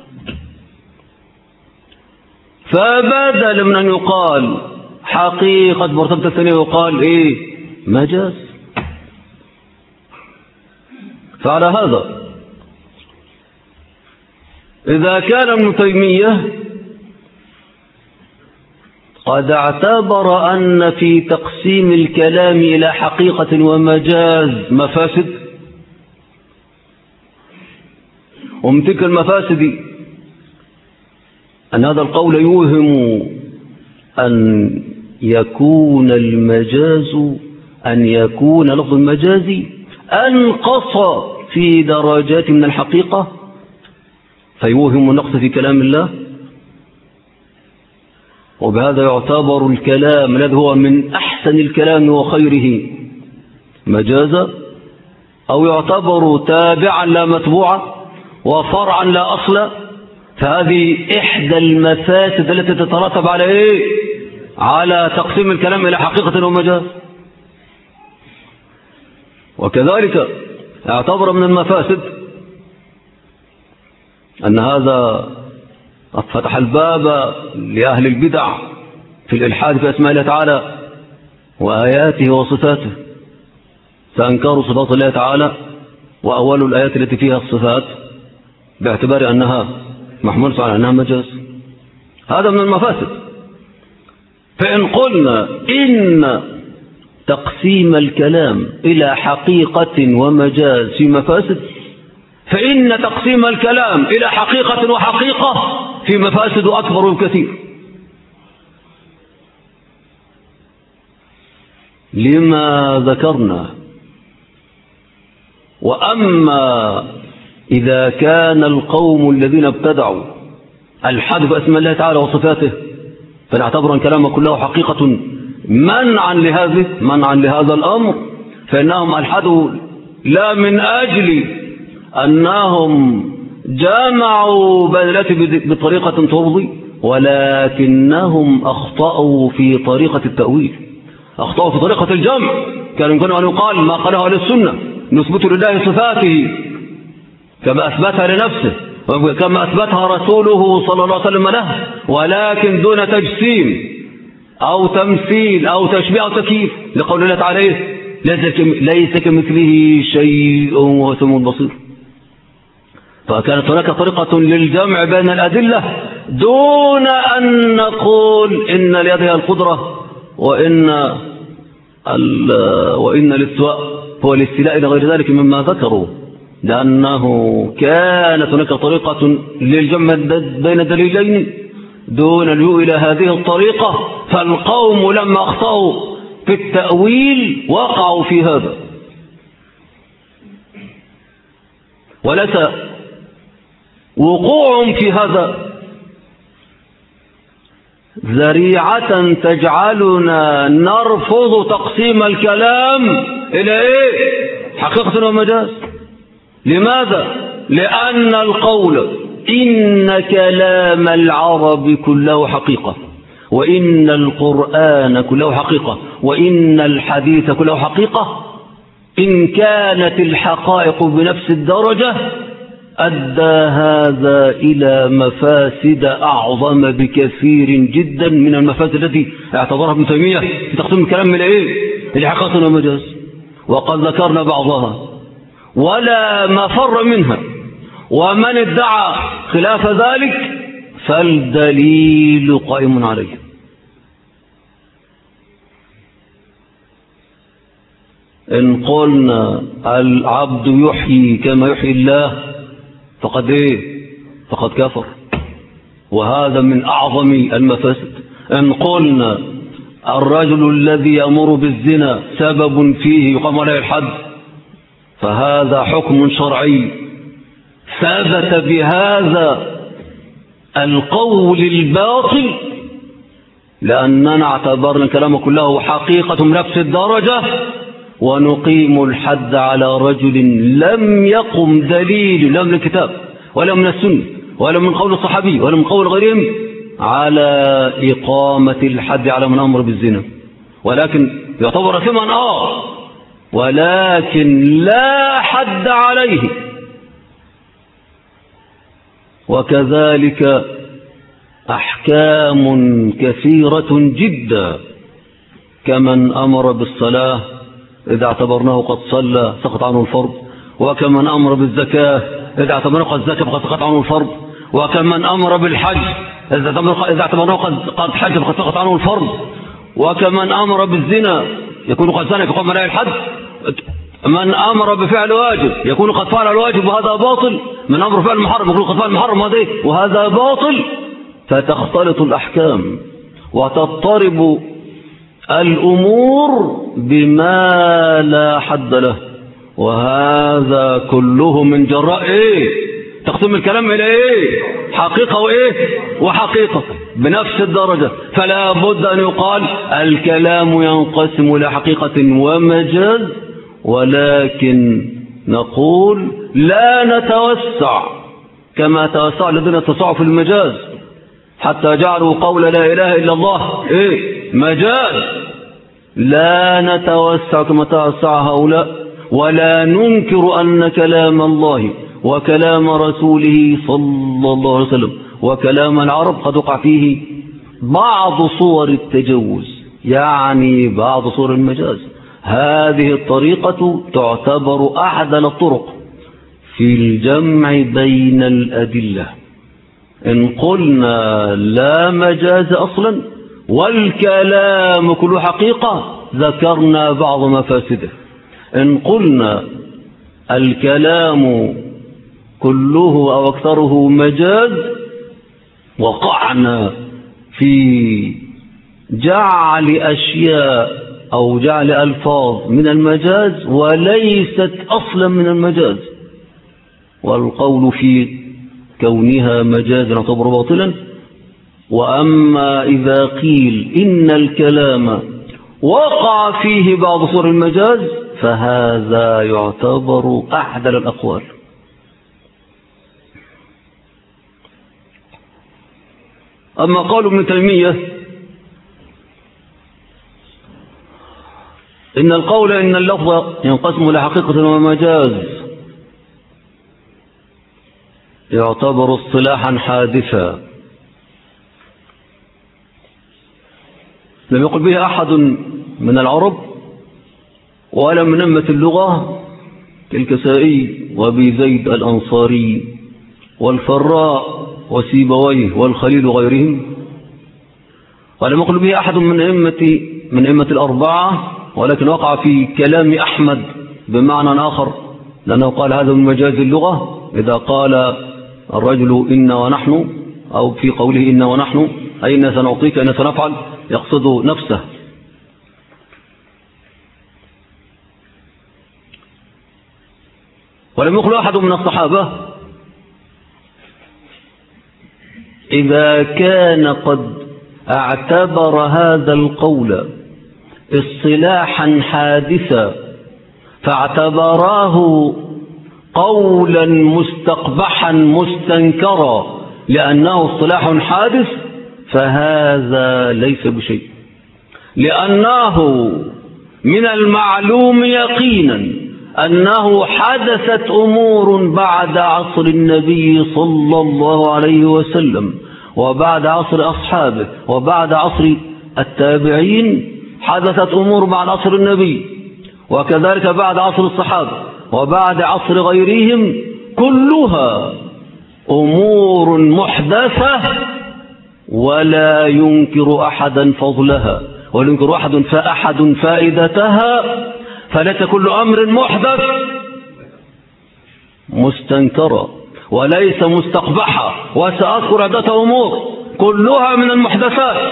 فبدل من أن يقال حقيقة مرتبة الثانية يقال مجاز. فعلى هذا إذا كان ابن تيمية قد اعتبر أن في تقسيم الكلام إلى حقيقة ومجاز مفاسد، ومن تلك المفاسد أن هذا القول يوهم أن يكون المجاز لفظ المجاز أنقص في درجات من الحقيقة فيوهم النقص في كلام الله، وبهذا يعتبر الكلام الذي هو من أحسن الكلام وخيره مجازا، أو يعتبر تابعا لا متبوعا وفرعا لا أصلا. فهذه إحدى المفاسد التي تترتب على تقسيم الكلام إلى حقيقة ومجاز. وكذلك اعتبر من المفاسد أن هذا قد فتح الباب لأهل البدع في الإلحاد في أسماء الله تعالى وآياته وصفاته، فأنكروا صفات الله تعالى وأول الآيات التي فيها الصفات باعتبار أنها محمولة على أنها مجاز. هذا من المفاسد. فإن قلنا إن تقسيم الكلام إلى حقيقة ومجاز في مفاسد، فإن تقسيم الكلام إلى حقيقة وحقيقة في مفاسد أكبر بكثير. لما ذكرنا. وأما إذا كان القوم الذين ابتدعوا الحد بأسماء الله تعالى وصفاته فنعتبر أن كلامه كله حقيقة منعا لهذا الأمر، فإنهم ألحدوا لا من أجل أنهم جامعوا بينات بطريقة ترضي، ولكنهم أخطأوا في طريقة التأويل، أخطأوا في طريقة الجمع. كان يمكن أن يقال ما قاله أهل السنة نثبت لله صفاته كما أثبتها لنفسه وكما أثبتها رسوله صلى الله عليه وسلم له، ولكن دون تجسيم أو تمثيل أو تشبيه أو تكييف، لقول الله تعالى ليس كمثله شيء وهو السميع البصير. فكانت هناك طريقة للجمع بين الأدلة دون أن نقول إن ليدها القدرة وإن الاستواء هو الاستيلاء إلى غير ذلك مما ذكروا، لأنه كانت هناك طريقة للجمع بين دليلين دون اللجوء إلى هذه الطريقة، فالقوم لما أخطأوا في التأويل وقعوا في هذا. وليس وقوعهم في هذا ذريعة تجعلنا نرفض تقسيم الكلام حقيقة ومجاز. لماذا؟ لأن القول إن كلام العرب كله حقيقة، وإن القرآن كله حقيقة، وإن الحديث كله حقيقة. إن كانت الحقائق بنفس الدرجة أدى هذا إلى مفاسد أعظم بكثير جدا من المفاسد التي اعتبرها ابن تيمية في تقسيم الكلام من الحقيقة ومجاز، وقد ذكرنا بعضها ولا مفر منها. ومن ادعى خلاف ذلك فالدليل قائم عليه. إن قلنا العبد يحيي كما يحيي الله فقد كفر، وهذا من أعظم المفاسد. إن قلنا الرجل الذي يأمر بالزنا سبب فيه يقام عليه الحد، فهذا حكم شرعي ثبت بهذا القول الباطل، لأننا اعتبرنا الكلام كله حقيقة من نفس الدرجة، ونقيم الحد على رجل لم يقم دليل لا من الكتاب ولا من السنة ولا من قول الصحابي ولا من قول غيرهم على إقامة الحد على من أمر بالزنا، ولكن يعتبر ثمن ولكن لا حد عليه. وكذلك أحكام كثيرة جدا، كمن أمر بالصلاة إذا اعتبرناه قد صلى سقط عنه الفرض، وكمن أمر بالزكاة إذا اعتبرناه قد زكى فقد سقط عنه الفرض، وكمن أمر بالحج إذا اعتبرناه قد حج فقد سقط عنه الفرض، وكمن أمر بالزنا يكون قد زنى فقام عليه الحد، من أمر بفعل واجب يكون قد فعل الواجب وهذا باطل، من أمر بفعل المحرم يكون قد فعل المحرم وهذا باطل. فتختلط الأحكام وتضطرب الأمور بما لا حد له، وهذا كله من جراء تقسيم الكلام إلى حقيقة وحقيقة بنفس الدرجة. فلا بد أن يقال الكلام ينقسم إلى حقيقة ومجاز، ولكن نقول لا نتوسع كما توسع الذين تسعوا في المجاز حتى جعلوا قول لا إله إلا الله مجاز. لا نتوسع كما توسع هؤلاء، ولا ننكر أن كلام الله وكلام رسوله صلى الله عليه وسلم وكلام العرب قد وقع فيه بعض صور التجوز، يعني بعض صور المجاز. هذه الطريقة تعتبر أحد الطرق في الجمع بين الأدلة. إن قلنا لا مجاز أصلا والكلام كله حقيقة ذكرنا بعض مفاسده. إن قلنا الكلام كله أو أكثره مجاز وقعنا في جعل أشياء أو جعل ألفاظ من المجاز وليست أصلا من المجاز، والقول في كونها مجازا يعتبر باطلا. وأما إذا قيل إن الكلام وقع فيه بعض صور المجاز فهذا يعتبر أحدى الأقوال. أما قول ابن تيمية إن القول إن اللفظ ينقسم إلى حقيقة ومجاز يعتبر اصطلاحا حادثا لم يقل به أحد من العرب ولا من أمة اللغة كالكسائي وابي زيد الأنصاري والفراء وسيبويه والخليل وغيرهم، ولم يقل به أحد من أمة الأربعة، ولكن وقع في كلام أحمد بمعنى آخر، لأنه قال هذا من مجاز اللغة إذا قال الرجل إن ونحن، أو في قوله إن ونحن أي إن سنعطيك إن سنفعل، يقصد نفسه. ولم يقل أحد من الصحابة إذا كان قد اعتبر هذا القول اصطلاحا حادثا فاعتبراه قولا مستقبحا مستنكرا لأنه اصطلاح حادث، فهذا ليس بشيء، لأنه من المعلوم يقينا أنه حدثت أمور بعد عصر النبي صلى الله عليه وسلم وبعد عصر أصحابه وبعد عصر التابعين، حدثت أمور بعد عصر النبي وكذلك بعد عصر الصحابة وبعد عصر غيرهم، كلها أمور محدثة ولا ينكر أحدا فضلها ولا ينكر أحد فائدتها، فليس كل أمر محدث مستنكرا وليس مستقبحا. وسأذكر عدة أمور كلها من المحدثات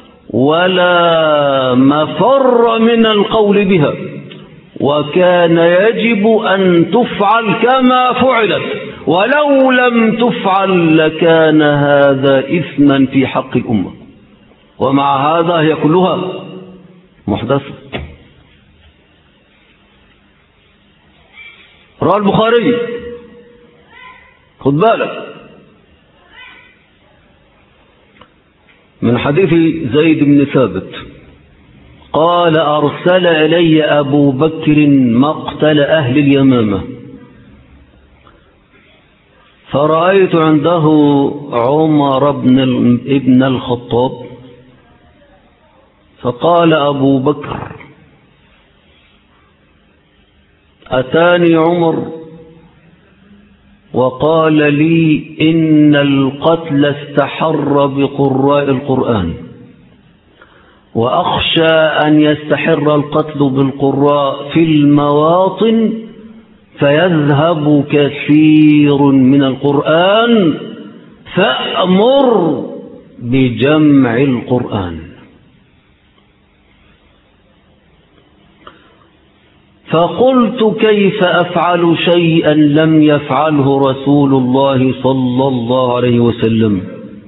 ولا مفر من القول بها، وكان يجب أن تفعل كما فعلت، ولو لم تفعل لكان هذا إثما في حق الأمة، ومع هذا هي كلها محدثة. رواه البخاري، خد بالك، من حديث زيد بن ثابت قال: أرسل إلي أبو بكر مقتل أهل اليمامة، فرأيت عنده عمر بن الخطاب، فقال أبو بكر: أتاني عمر وقال لي إن القتل استحر بقراء القرآن، وأخشى أن يستحر القتل بالقراء في المواطن فيذهب كثير من القرآن، فأمر بجمع القرآن. فقلت: كيف أفعل شيئا لم يفعله رسول الله صلى الله عليه وسلم؟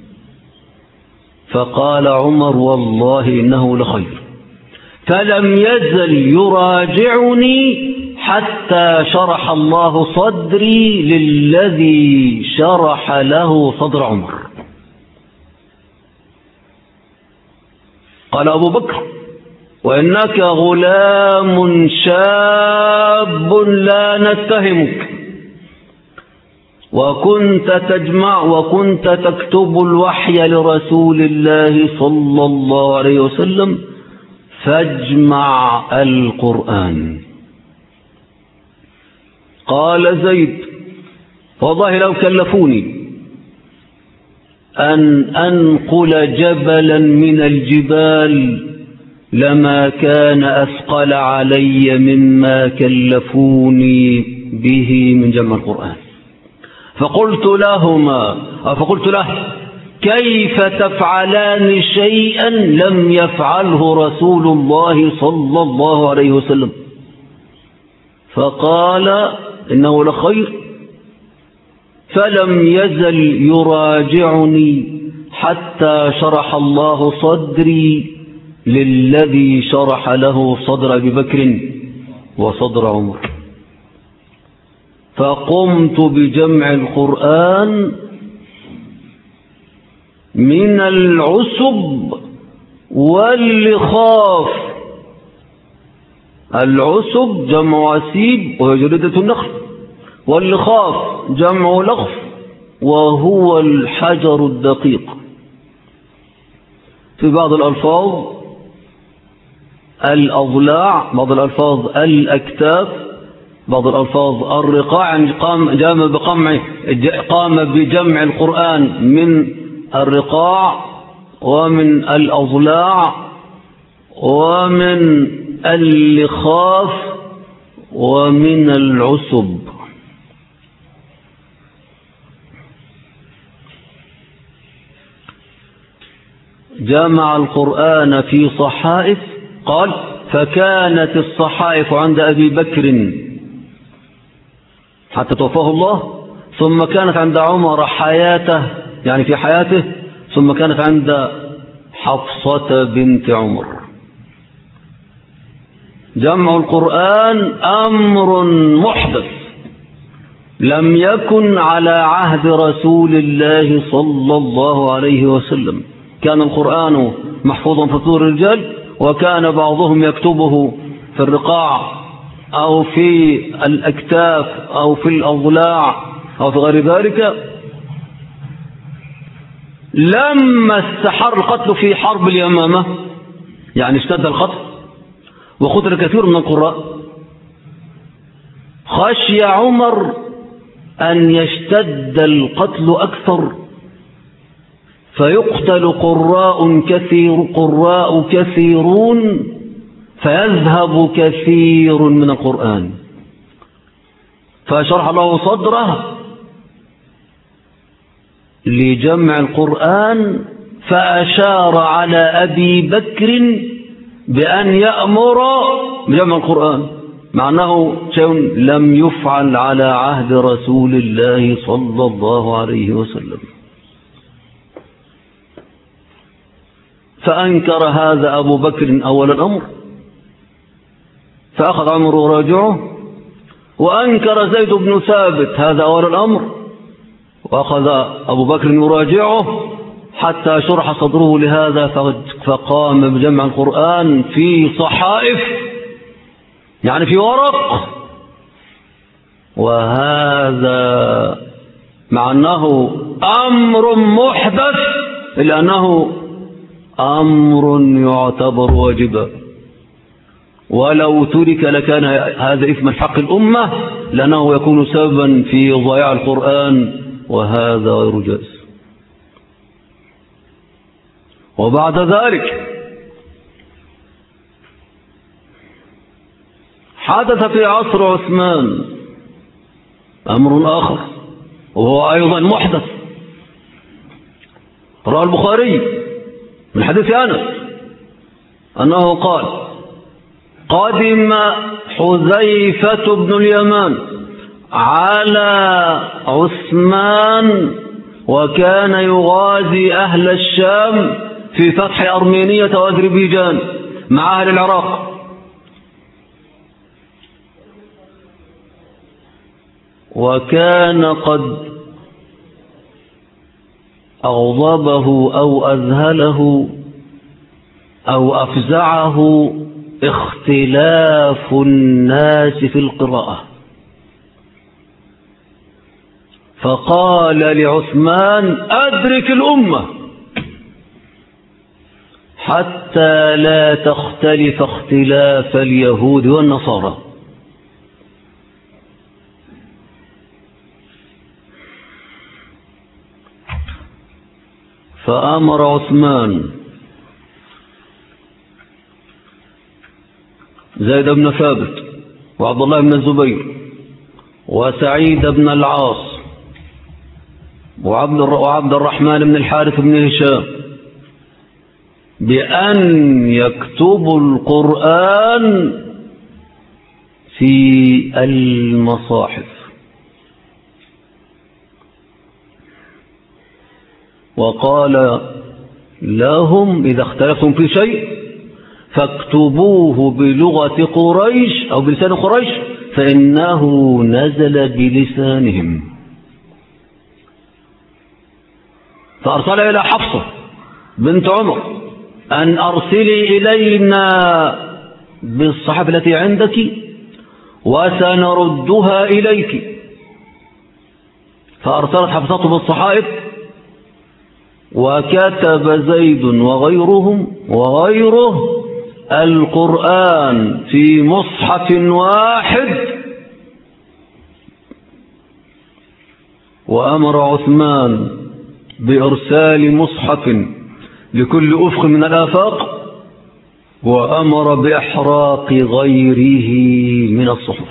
فقال عمر: والله إنه لخير. فلم يزل يراجعني حتى شرح الله صدري للذي شرح له صدر عمر. قال أبو بكر: وإنك غلام شاب لا نتهمك، وكنت تكتب الوحي لرسول الله صلى الله عليه وسلم، فاجمع القرآن. قال زيد: والله لو كلفوني أن أنقل جبلا من الجبال لما كان أثقل علي مما كلفوني به من جمع القرآن. فقلت له: كيف تفعلان شيئا لم يفعله رسول الله صلى الله عليه وسلم؟ فقال: إنه لخير. فلم يزل يراجعني حتى شرح الله صدري للذي شرح له صدر أبي بكر وصدر عمر، فقمت بجمع القرآن من العسب واللخاف. العسب جمع عسيب وهي جريدة النخل، واللخاف جمع لخف وهو الحجر الدقيق. في بعض الألفاظ الأضلاع، بعض الألفاظ الأكتاف، بعض الألفاظ الرقاع، يعني قام بجمع القرآن من الرقاع ومن الأضلاع ومن اللخاف ومن العسب. جمع القرآن في صحائف. قال: فكانت الصحائف عند أبي بكر حتى توفاه الله، ثم كانت عند عمر حياته، يعني في حياته، ثم كانت عند حفصة بنت عمر. جمع القرآن أمر محدث لم يكن على عهد رسول الله صلى الله عليه وسلم. كان القرآن محفوظا في صدور الرجال، وكان بعضهم يكتبه في الرقاع أو في الأكتاف أو في الأضلاع أو في غير ذلك. لما استحر القتل في حرب اليمامة، يعني اشتد القتل وقتل كثير من القراء، خشي عمر أن يشتد القتل أكثر فيقتل قراء كثيرون فيذهب كثير من القرآن. فشرح الله صدره لجمع القرآن، فأشار على أبي بكر بأن يأمر بجمع القرآن، مع أنه شيء لم يفعل على عهد رسول الله صلى الله عليه وسلم. فأنكر هذا أبو بكر أول الأمر، فأخذ عمر يراجعه، وأنكر زيد بن ثابت هذا أول الأمر، وأخذ أبو بكر يراجعه حتى شرح صدره لهذا، فقام بجمع القرآن في صحائف، يعني في ورق. وهذا مع أنه أمر محدث إلا أنه أمر يعتبر واجبا، ولو ترك لكان هذا إثم حق الأمة، لأنه يكون سببا في ضياع القرآن، وهذا غير جائز. وبعد ذلك حدث في عصر عثمان أمر آخر، وهو أيضا محدث. رواه البخاري من حديث أنس أنه قال: قدم حذيفة بن اليمان على عثمان وكان يغازي أهل الشام في فتح أرمينية وأذربيجان مع أهل العراق، وكان قد أغضبه أو أذهله أو أفزعه اختلاف الناس في القراءة، فقال لعثمان: أدرك الأمة حتى لا تختلف اختلاف اليهود والنصارى. فأمر عثمان زيد بن ثابت وعبد الله بن الزبير وسعيد بن العاص وعبد الرحمن بن الحارث بن هشام بأن يكتبوا القرآن في المصاحف، وقال لهم: إذا اختلفتم في شيء فاكتبوه بلغة قريش أو بلسان قريش فإنه نزل بلسانهم. فأرسل إلى حفصة بنت عمر أن أرسلي إلينا بالصحف التي عندك وسنردها إليك. فأرسلت حفصة بالصحائف، وكتب زيد وغيره القرآن في مصحف واحد. وأمر عثمان بإرسال مصحف لكل أفق من الآفاق، وأمر بإحراق غيره من الصحف.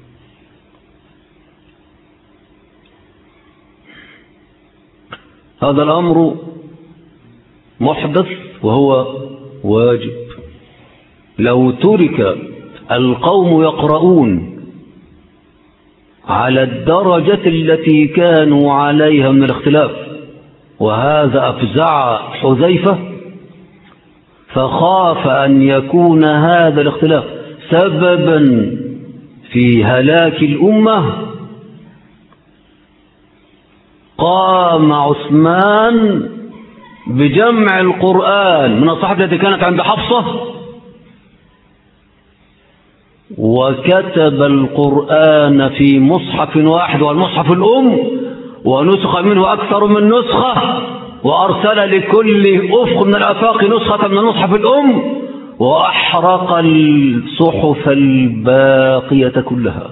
هذا الأمر محدث وهو واجب. لو ترك القوم يقرؤون على الدرجة التي كانوا عليها من الاختلاف، وهذا أفزع حذيفة، فخاف أن يكون هذا الاختلاف سببا في هلاك الأمة قام عثمان بجمع القرآن من الصحف التي كانت عند حفصة وكتب القرآن في مصحف واحد والمصحف الأم ونسخ منه أكثر من نسخة وأرسل لكل أفق من الآفاق نسخة من المصحف الأم وأحرق الصحف الباقية كلها.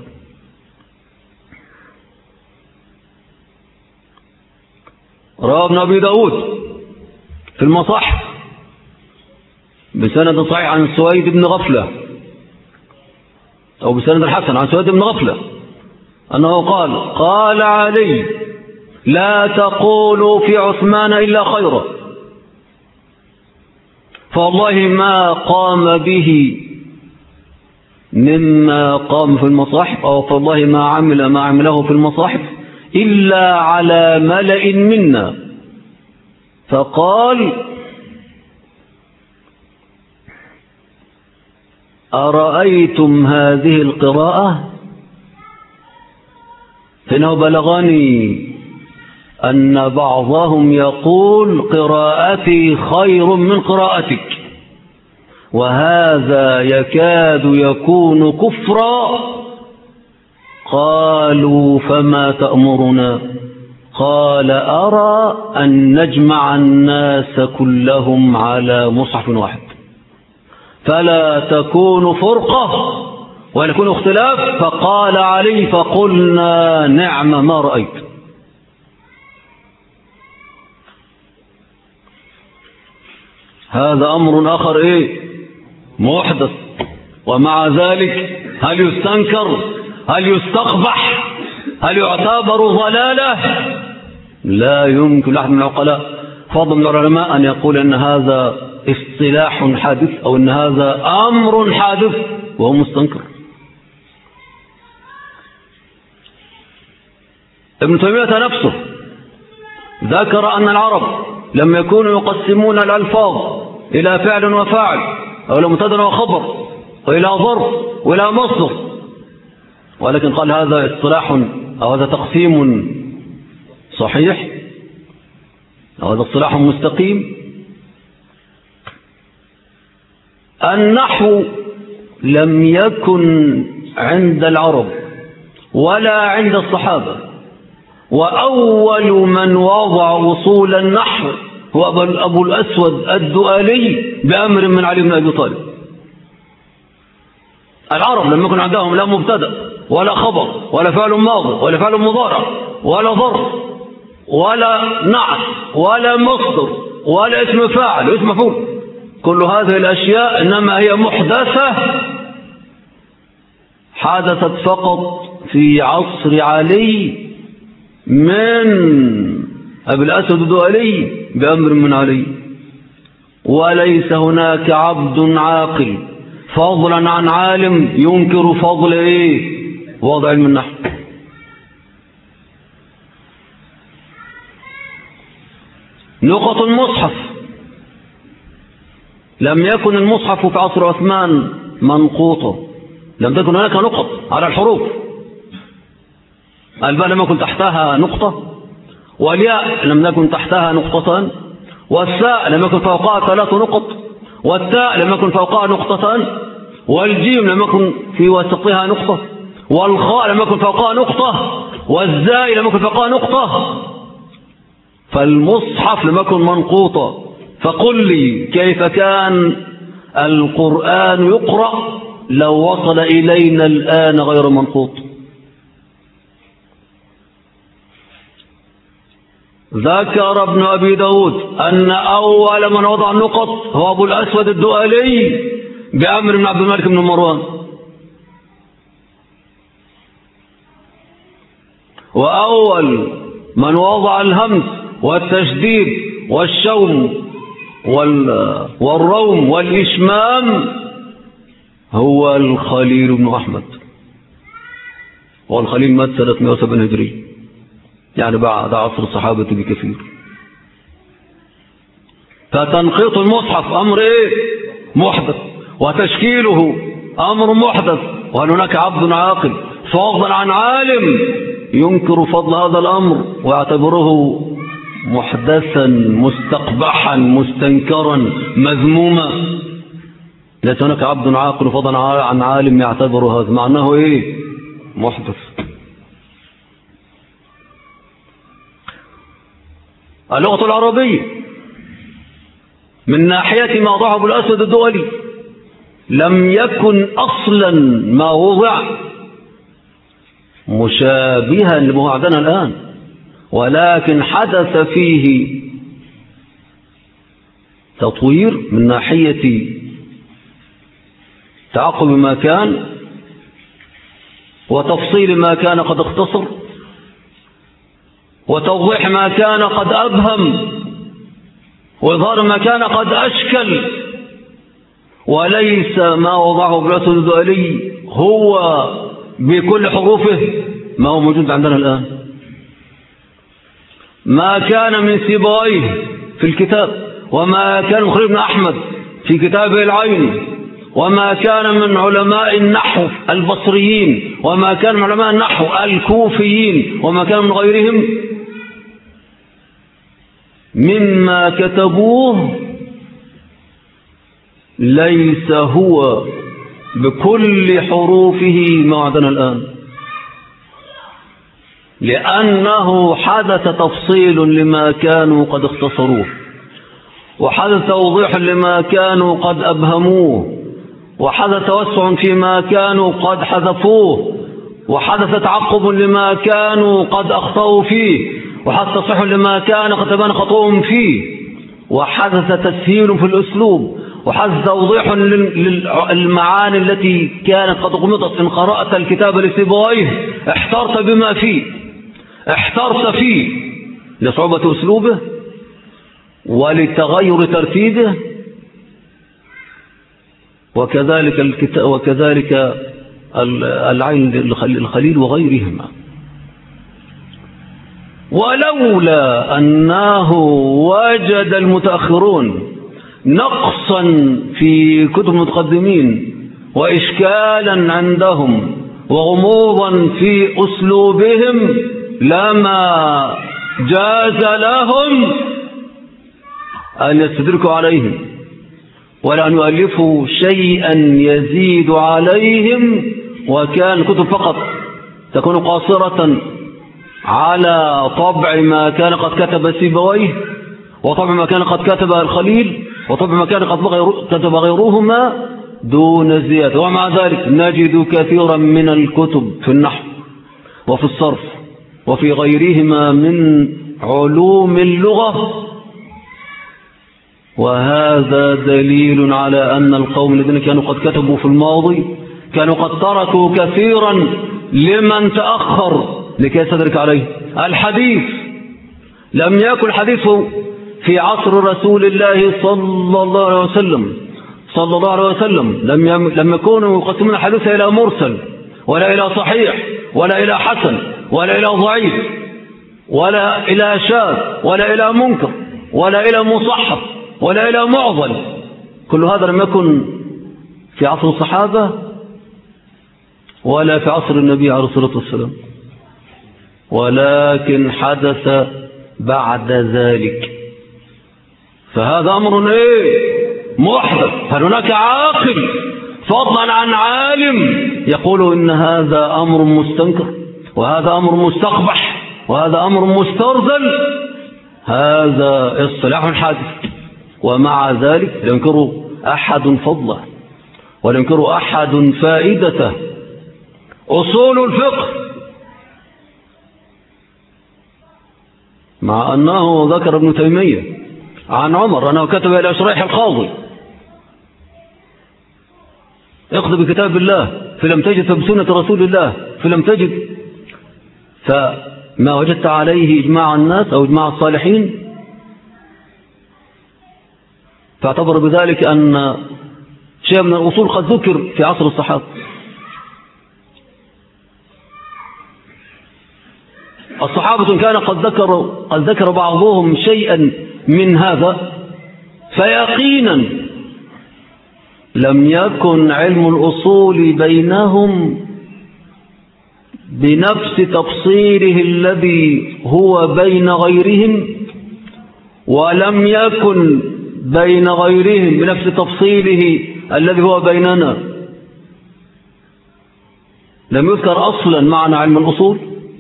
روى ابن أبي داود في المصاحف بسند صحيح عن سويد بن غفلة أو بسند الحسن عن سويد بن غفلة أنه قال علي لا تقولوا في عثمان إلا خيرا فوالله ما قام به مما قام في المصاحف أو فوالله ما عمله في المصاحف إلا على ملأ منا. فقال أرأيتم هذه القراءة فإنه بلغني أن بعضهم يقول قراءتي خير من قراءتك وهذا يكاد يكون كفرا. قالوا فما تأمرنا؟ قال أرى أن نجمع الناس كلهم على مصحف واحد فلا تكون فرقة ولا يكون اختلاف. فقال علي فقلنا نعم ما رأيت. هذا أمر آخر محدث ومع ذلك هل يستنكر؟ هل يستقبح؟ هل يعتبر ضلالة؟ لا يمكن لأحد من العقلاء فضل من العلماء أن يقول أن هذا اصطلاح حادث أو أن هذا أمر حادث وهو مستنكر. ابن تيمية نفسه ذكر أن العرب لم يكونوا يقسمون الألفاظ إلى فعل وفاعل أو إلى مبتدأ وخبر وإلى ظرف وإلى مصدر، ولكن قال هذا اصطلاح أو هذا تقسيم صحيح أو هذا اصطلاح مستقيم. النحو لم يكن عند العرب ولا عند الصحابة، وأول من وضع أصول النحو هو أبو الأسود الدؤلي بأمر من علي بن أبي طالب. العرب لم يكن عندهم لا مبتدأ ولا خبر ولا فعل ماضي ولا فعل مضارع ولا ظرف ولا نعت ولا مصدر ولا اسم فاعل واسم مفعول. كل هذه الأشياء إنما هي محدثة حدثت فقط في عصر علي من أبي الأسود الدؤلي بأمر من علي، وليس هناك عبد عاقل فضلا عن عالم ينكر فضل وضع علم النحو. نقط المصحف، لم يكن المصحف في عصر عثمان منقوطا، لم تكن هناك نقط على الحروف. الباء لم يكن تحتها نقطة، والياء لم يكن تحتها نقطتان، والساء لم يكن فوقها 3 نقط، والتاء لم يكن فوقها نقطتان، والجيم لم يكن في وسطها نقطة، والخاء لم يكن فوقها نقطة، والزاء لم يكن فوقها نقطة. فالمصحف لم يكن منقوطا. فقل لي كيف كان القرآن يقرأ لو وصل إلينا الآن غير منقوط؟ ذكر ابن أبي داود أن أول من وضع النقط هو أبو الأسود الدؤلي بأمر من عبد الملك بن مروان، وأول من وضع الهمز والتشديد والشوم والروم والإشمام هو الخليل بن أحمد، والخليل مات سنة 107 هجري، يعني بعد عصر الصحابة بكثير. فتنقيط المصحف أمر محدث، وتشكيله أمر محدث، وهل هناك عبد عاقل فضلا عن عالم ينكر فضل هذا الأمر ويعتبره محدثا مستقبحا مستنكرا مذموما؟ ليس هناك عبد عاقل فضلا عن عالم يعتبر هذا معناه ايه؟ محدث. اللغة العربية من ناحية ما وضعه أبو الأسود الدولي لم يكن أصلا ما وضع مشابها لما عندنا الآن، ولكن حدث فيه تطوير من ناحية تعقب ما كان وتفصيل ما كان قد اختصر وتوضيح ما كان قد أبهم وإظهار ما كان قد أشكل، وليس ما وضعه ابن الأسود الدؤلي هو بكل حروفه ما هو موجود عندنا الآن. ما كان من سيبويه في الكتاب، وما كان مخرج بن أحمد في كتابه العين، وما كان من علماء النحو البصريين، وما كان من علماء النحو الكوفيين، وما كان من غيرهم مما كتبوه ليس هو بكل حروفه ما عندنا الآن، لأنه حدث تفصيل لما كانوا قد اختصروه، وحدث توضيح لما كانوا قد أبهموه، وحدث توسع فيما كانوا قد حذفوه، وحدث تعقب لما كانوا قد أخطأوا فيه، وحدث تصحيح لما كان قد تبان خطأهم فيه، وحدث تسهيل في الأسلوب، وحدث توضيح للمعاني التي كانت قد غمضت إن قرأت الكتاب لسيبويه احترت بما فيه، احترت فيه لصعوبة أسلوبه ولتغير ترتيبه، وكذلك العين الخليل وغيرهما. ولولا أنه وجد المتأخرون نقصا في كتب المتقدمين وإشكالا عندهم وغموضا في أسلوبهم لما جاز لهم أن يستدركوا عليهم ولا أن يؤلفوا شيئا يزيد عليهم، وكان الكتب فقط تكون قاصرة على طبع ما كان قد كتب سيبويه، وطبع ما كان قد كتب الخليل، وطبع ما كان قد كتب غيرهما دون زيادة. ومع ذلك نجد كثيرا من الكتب في النحو وفي الصرف وفي غيرهما من علوم اللغة، وهذا دليل على أن القوم الذين كانوا قد كتبوا في الماضي كانوا قد تركوا كثيرا لمن تأخر لكي يستدرك عليه. الحديث لم يكن الحديث في عصر رسول الله صلى الله عليه وسلم لم يكونوا يقسمون الحديث إلى مرسل ولا إلى صحيح ولا إلى حسن ولا إلى ضعيف ولا إلى شاذ ولا إلى منكر ولا إلى مصحف ولا إلى معضل. كل هذا لم يكن في عصر الصحابة ولا في عصر النبي عليه الصلاة والسلام، ولكن حدث بعد ذلك. فهذا أمر محدث. هل هناك عاقل فضلا عن عالم يقول إن هذا أمر مستنكر وهذا أمر مستقبح وهذا أمر مسترذل؟ هذا اصطلاح حادث، ومع ذلك لا ينكر أحد فضله ولا ينكر أحد فائدته. أصول الفقه مع أنه ذكر ابن تيمية عن عمر أنه كتب إلى شريح القاضي اقضي بكتاب الله فلم تجد فبسنة رسول الله فلم تجد، فما وجدت عليه إجماع الناس أو إجماع الصالحين، فاعتبر بذلك أن شيء من الأصول قد ذكر في عصر الصحابة. الصحابة كان قد ذكر بعضهم شيئا من هذا، فيقينا لم يكن علم الأصول بينهم بنفس تفصيله الذي هو بين غيرهم، ولم يكن بين غيرهم بنفس تفصيله الذي هو بيننا. لم يذكر أصلا معنى علم الأصول،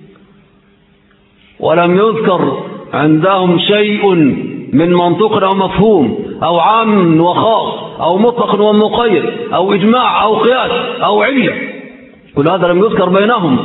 ولم يذكر عندهم شيء من منطق أو مفهوم أو عام وخاص أو مطلق ومقيد أو إجماع أو قياس أو علة، كل هذا لم يذكر بينهم.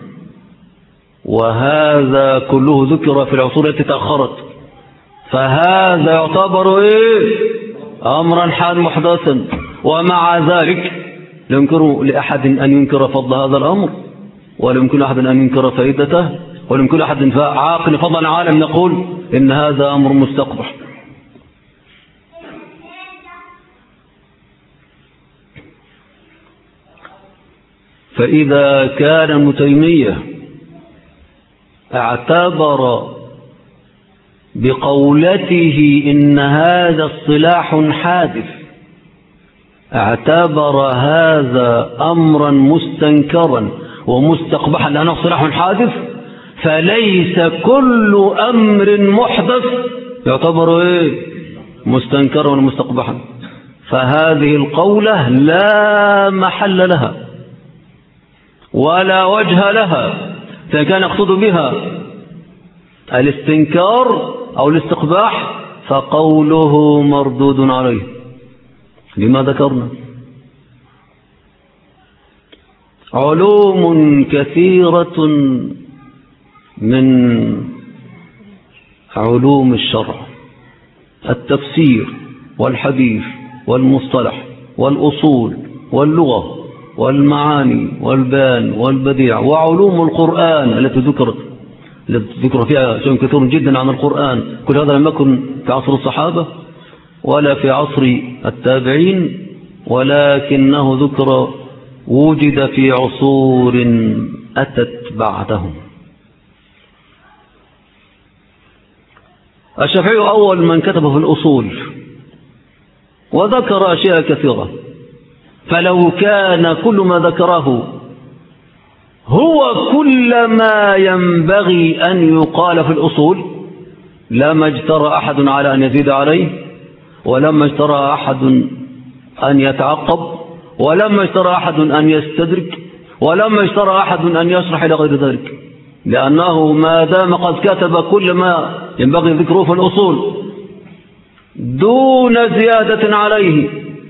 وهذا كله ذكر في العصور التي تأخرت، فهذا يعتبر أمرا حال محدثا. ومع ذلك لا يمكن لأحد أن ينكر فضل هذا الأمر، ولا يمكن أحد أن ينكر فائدته، ولا يمكن أحد عاقل فضلا عالم نقول إن هذا أمر مستقبح. فإذا كان ابن تيمية اعتبر بقولته إن هذا اصطلاح حادث، اعتبر هذا أمرا مستنكرا ومستقبحا لأنه اصطلاح حادث، فليس كل أمر محدث يعتبر مستنكرا ومستقبحا. فهذه القولة لا محل لها ولا وجه لها، فكان يقصد بها الاستنكار أو الاستقباح فقوله مردود عليه لما ذكرنا. علوم كثيرة من علوم الشرع، التفسير والحديث والمصطلح والأصول واللغة والمعاني والبيان والبديع وعلوم القرآن التي ذكر فيها شيء كثير جدا عن القرآن، كل هذا لم يكن في عصر الصحابة ولا في عصر التابعين، ولكنه ذكر وجد في عصور أتت بعدهم. الشافعي أول من كتب في الأصول وذكر أشياء كثيرة، فلو كان كل ما ذكره هو كل ما ينبغي أن يقال في الأصول لما اجترى أحد على أن يزيد عليه، ولما اجترى أحد أن يتعقب، ولما اجترى أحد أن يستدرك، ولما اجترى أحد أن يشرح إلى غير ذلك، لأنه ما دام قد كتب كل ما ينبغي ذكره في الأصول دون زيادة عليه،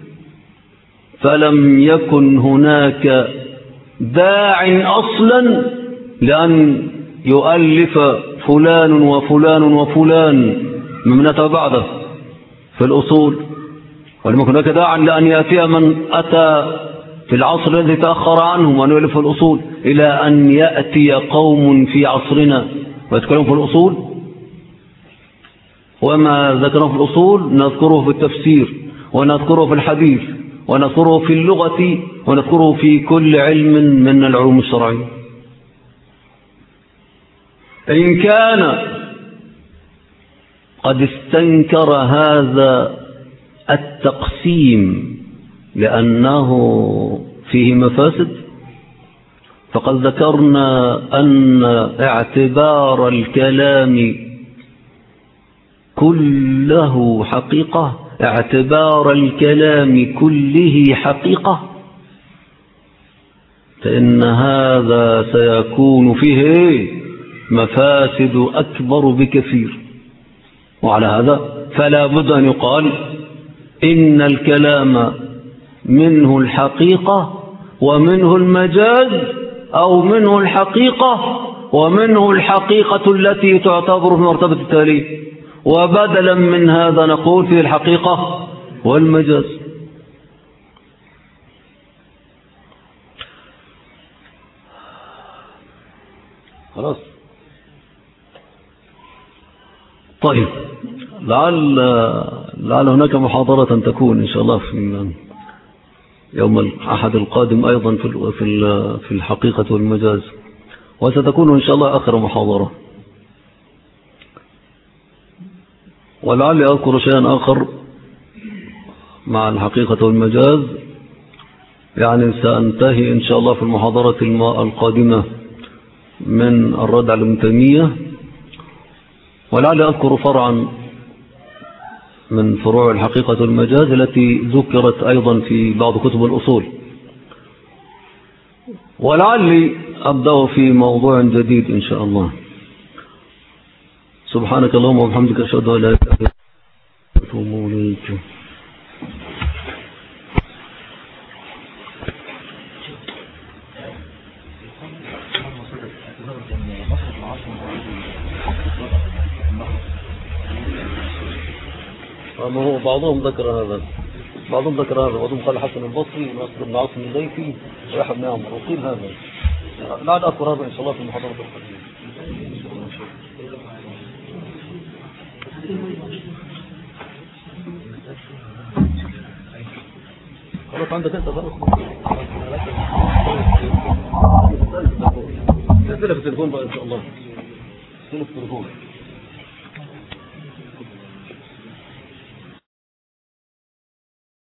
فلم يكن هناك داع أصلا لأن يؤلف فلان وفلان وفلان ممن أتى بعده في الأصول، ولم يكن هناك داع لأن يأتي من أتى في العصر الذي تأخر عنهم وأن يؤلف الأصول إلى أن يأتي قوم في عصرنا ويتكلمون في الأصول. وما ذكره في الأصول نذكره في التفسير ونذكره في الحديث ونذكره في اللغة ونذكره في كل علم من العلوم الشرعية. إن كان قد استنكر هذا التقسيم لأنه فيه مفاسد، فقد ذكرنا أن اعتبار الكلام كله حقيقة، اعتبار الكلام كله حقيقة، فإن هذا سيكون فيه مفاسد أكبر بكثير. وعلى هذا فلا بد أن يقال إن الكلام منه الحقيقة ومنه المجاز، أو منه الحقيقة ومنه الحقيقة التي تعتبر في مرتبة التاليف، وبدلا من هذا نقول فيه الحقيقة والمجاز. خلاص. طيب، لعل هناك محاضرة تكون إن شاء الله في يوم الأحد القادم أيضا في الحقيقة والمجاز، وستكون إن شاء الله آخر محاضرة. ولعلي أذكر شيئا آخر مع الحقيقة والمجاز، يعني سأنتهي إن شاء الله في المحاضرة القادمة من الرد على ابن تيمية، ولعلي أذكر فرعا من فروع الحقيقة والمجاز التي ذكرت أيضا في بعض كتب الأصول، ولعلي أبدأ في موضوع جديد إن شاء الله. سبحانك اللهم وبحمدك أشهد أن لا إله إلا أنت أتوب إليك. هو بعضهم ذكر هذا، بعضهم قال حسن البصري ونصر بن عاصم الزيفي ويحيى بن عمرو، وقيل هذا. لا أذكر هذا إن شاء الله في المحاضرة القادمة. خلاص عندك أنت خلاص. نزلها في التليفون بقى إن شاء الله. نزلها في التليفون.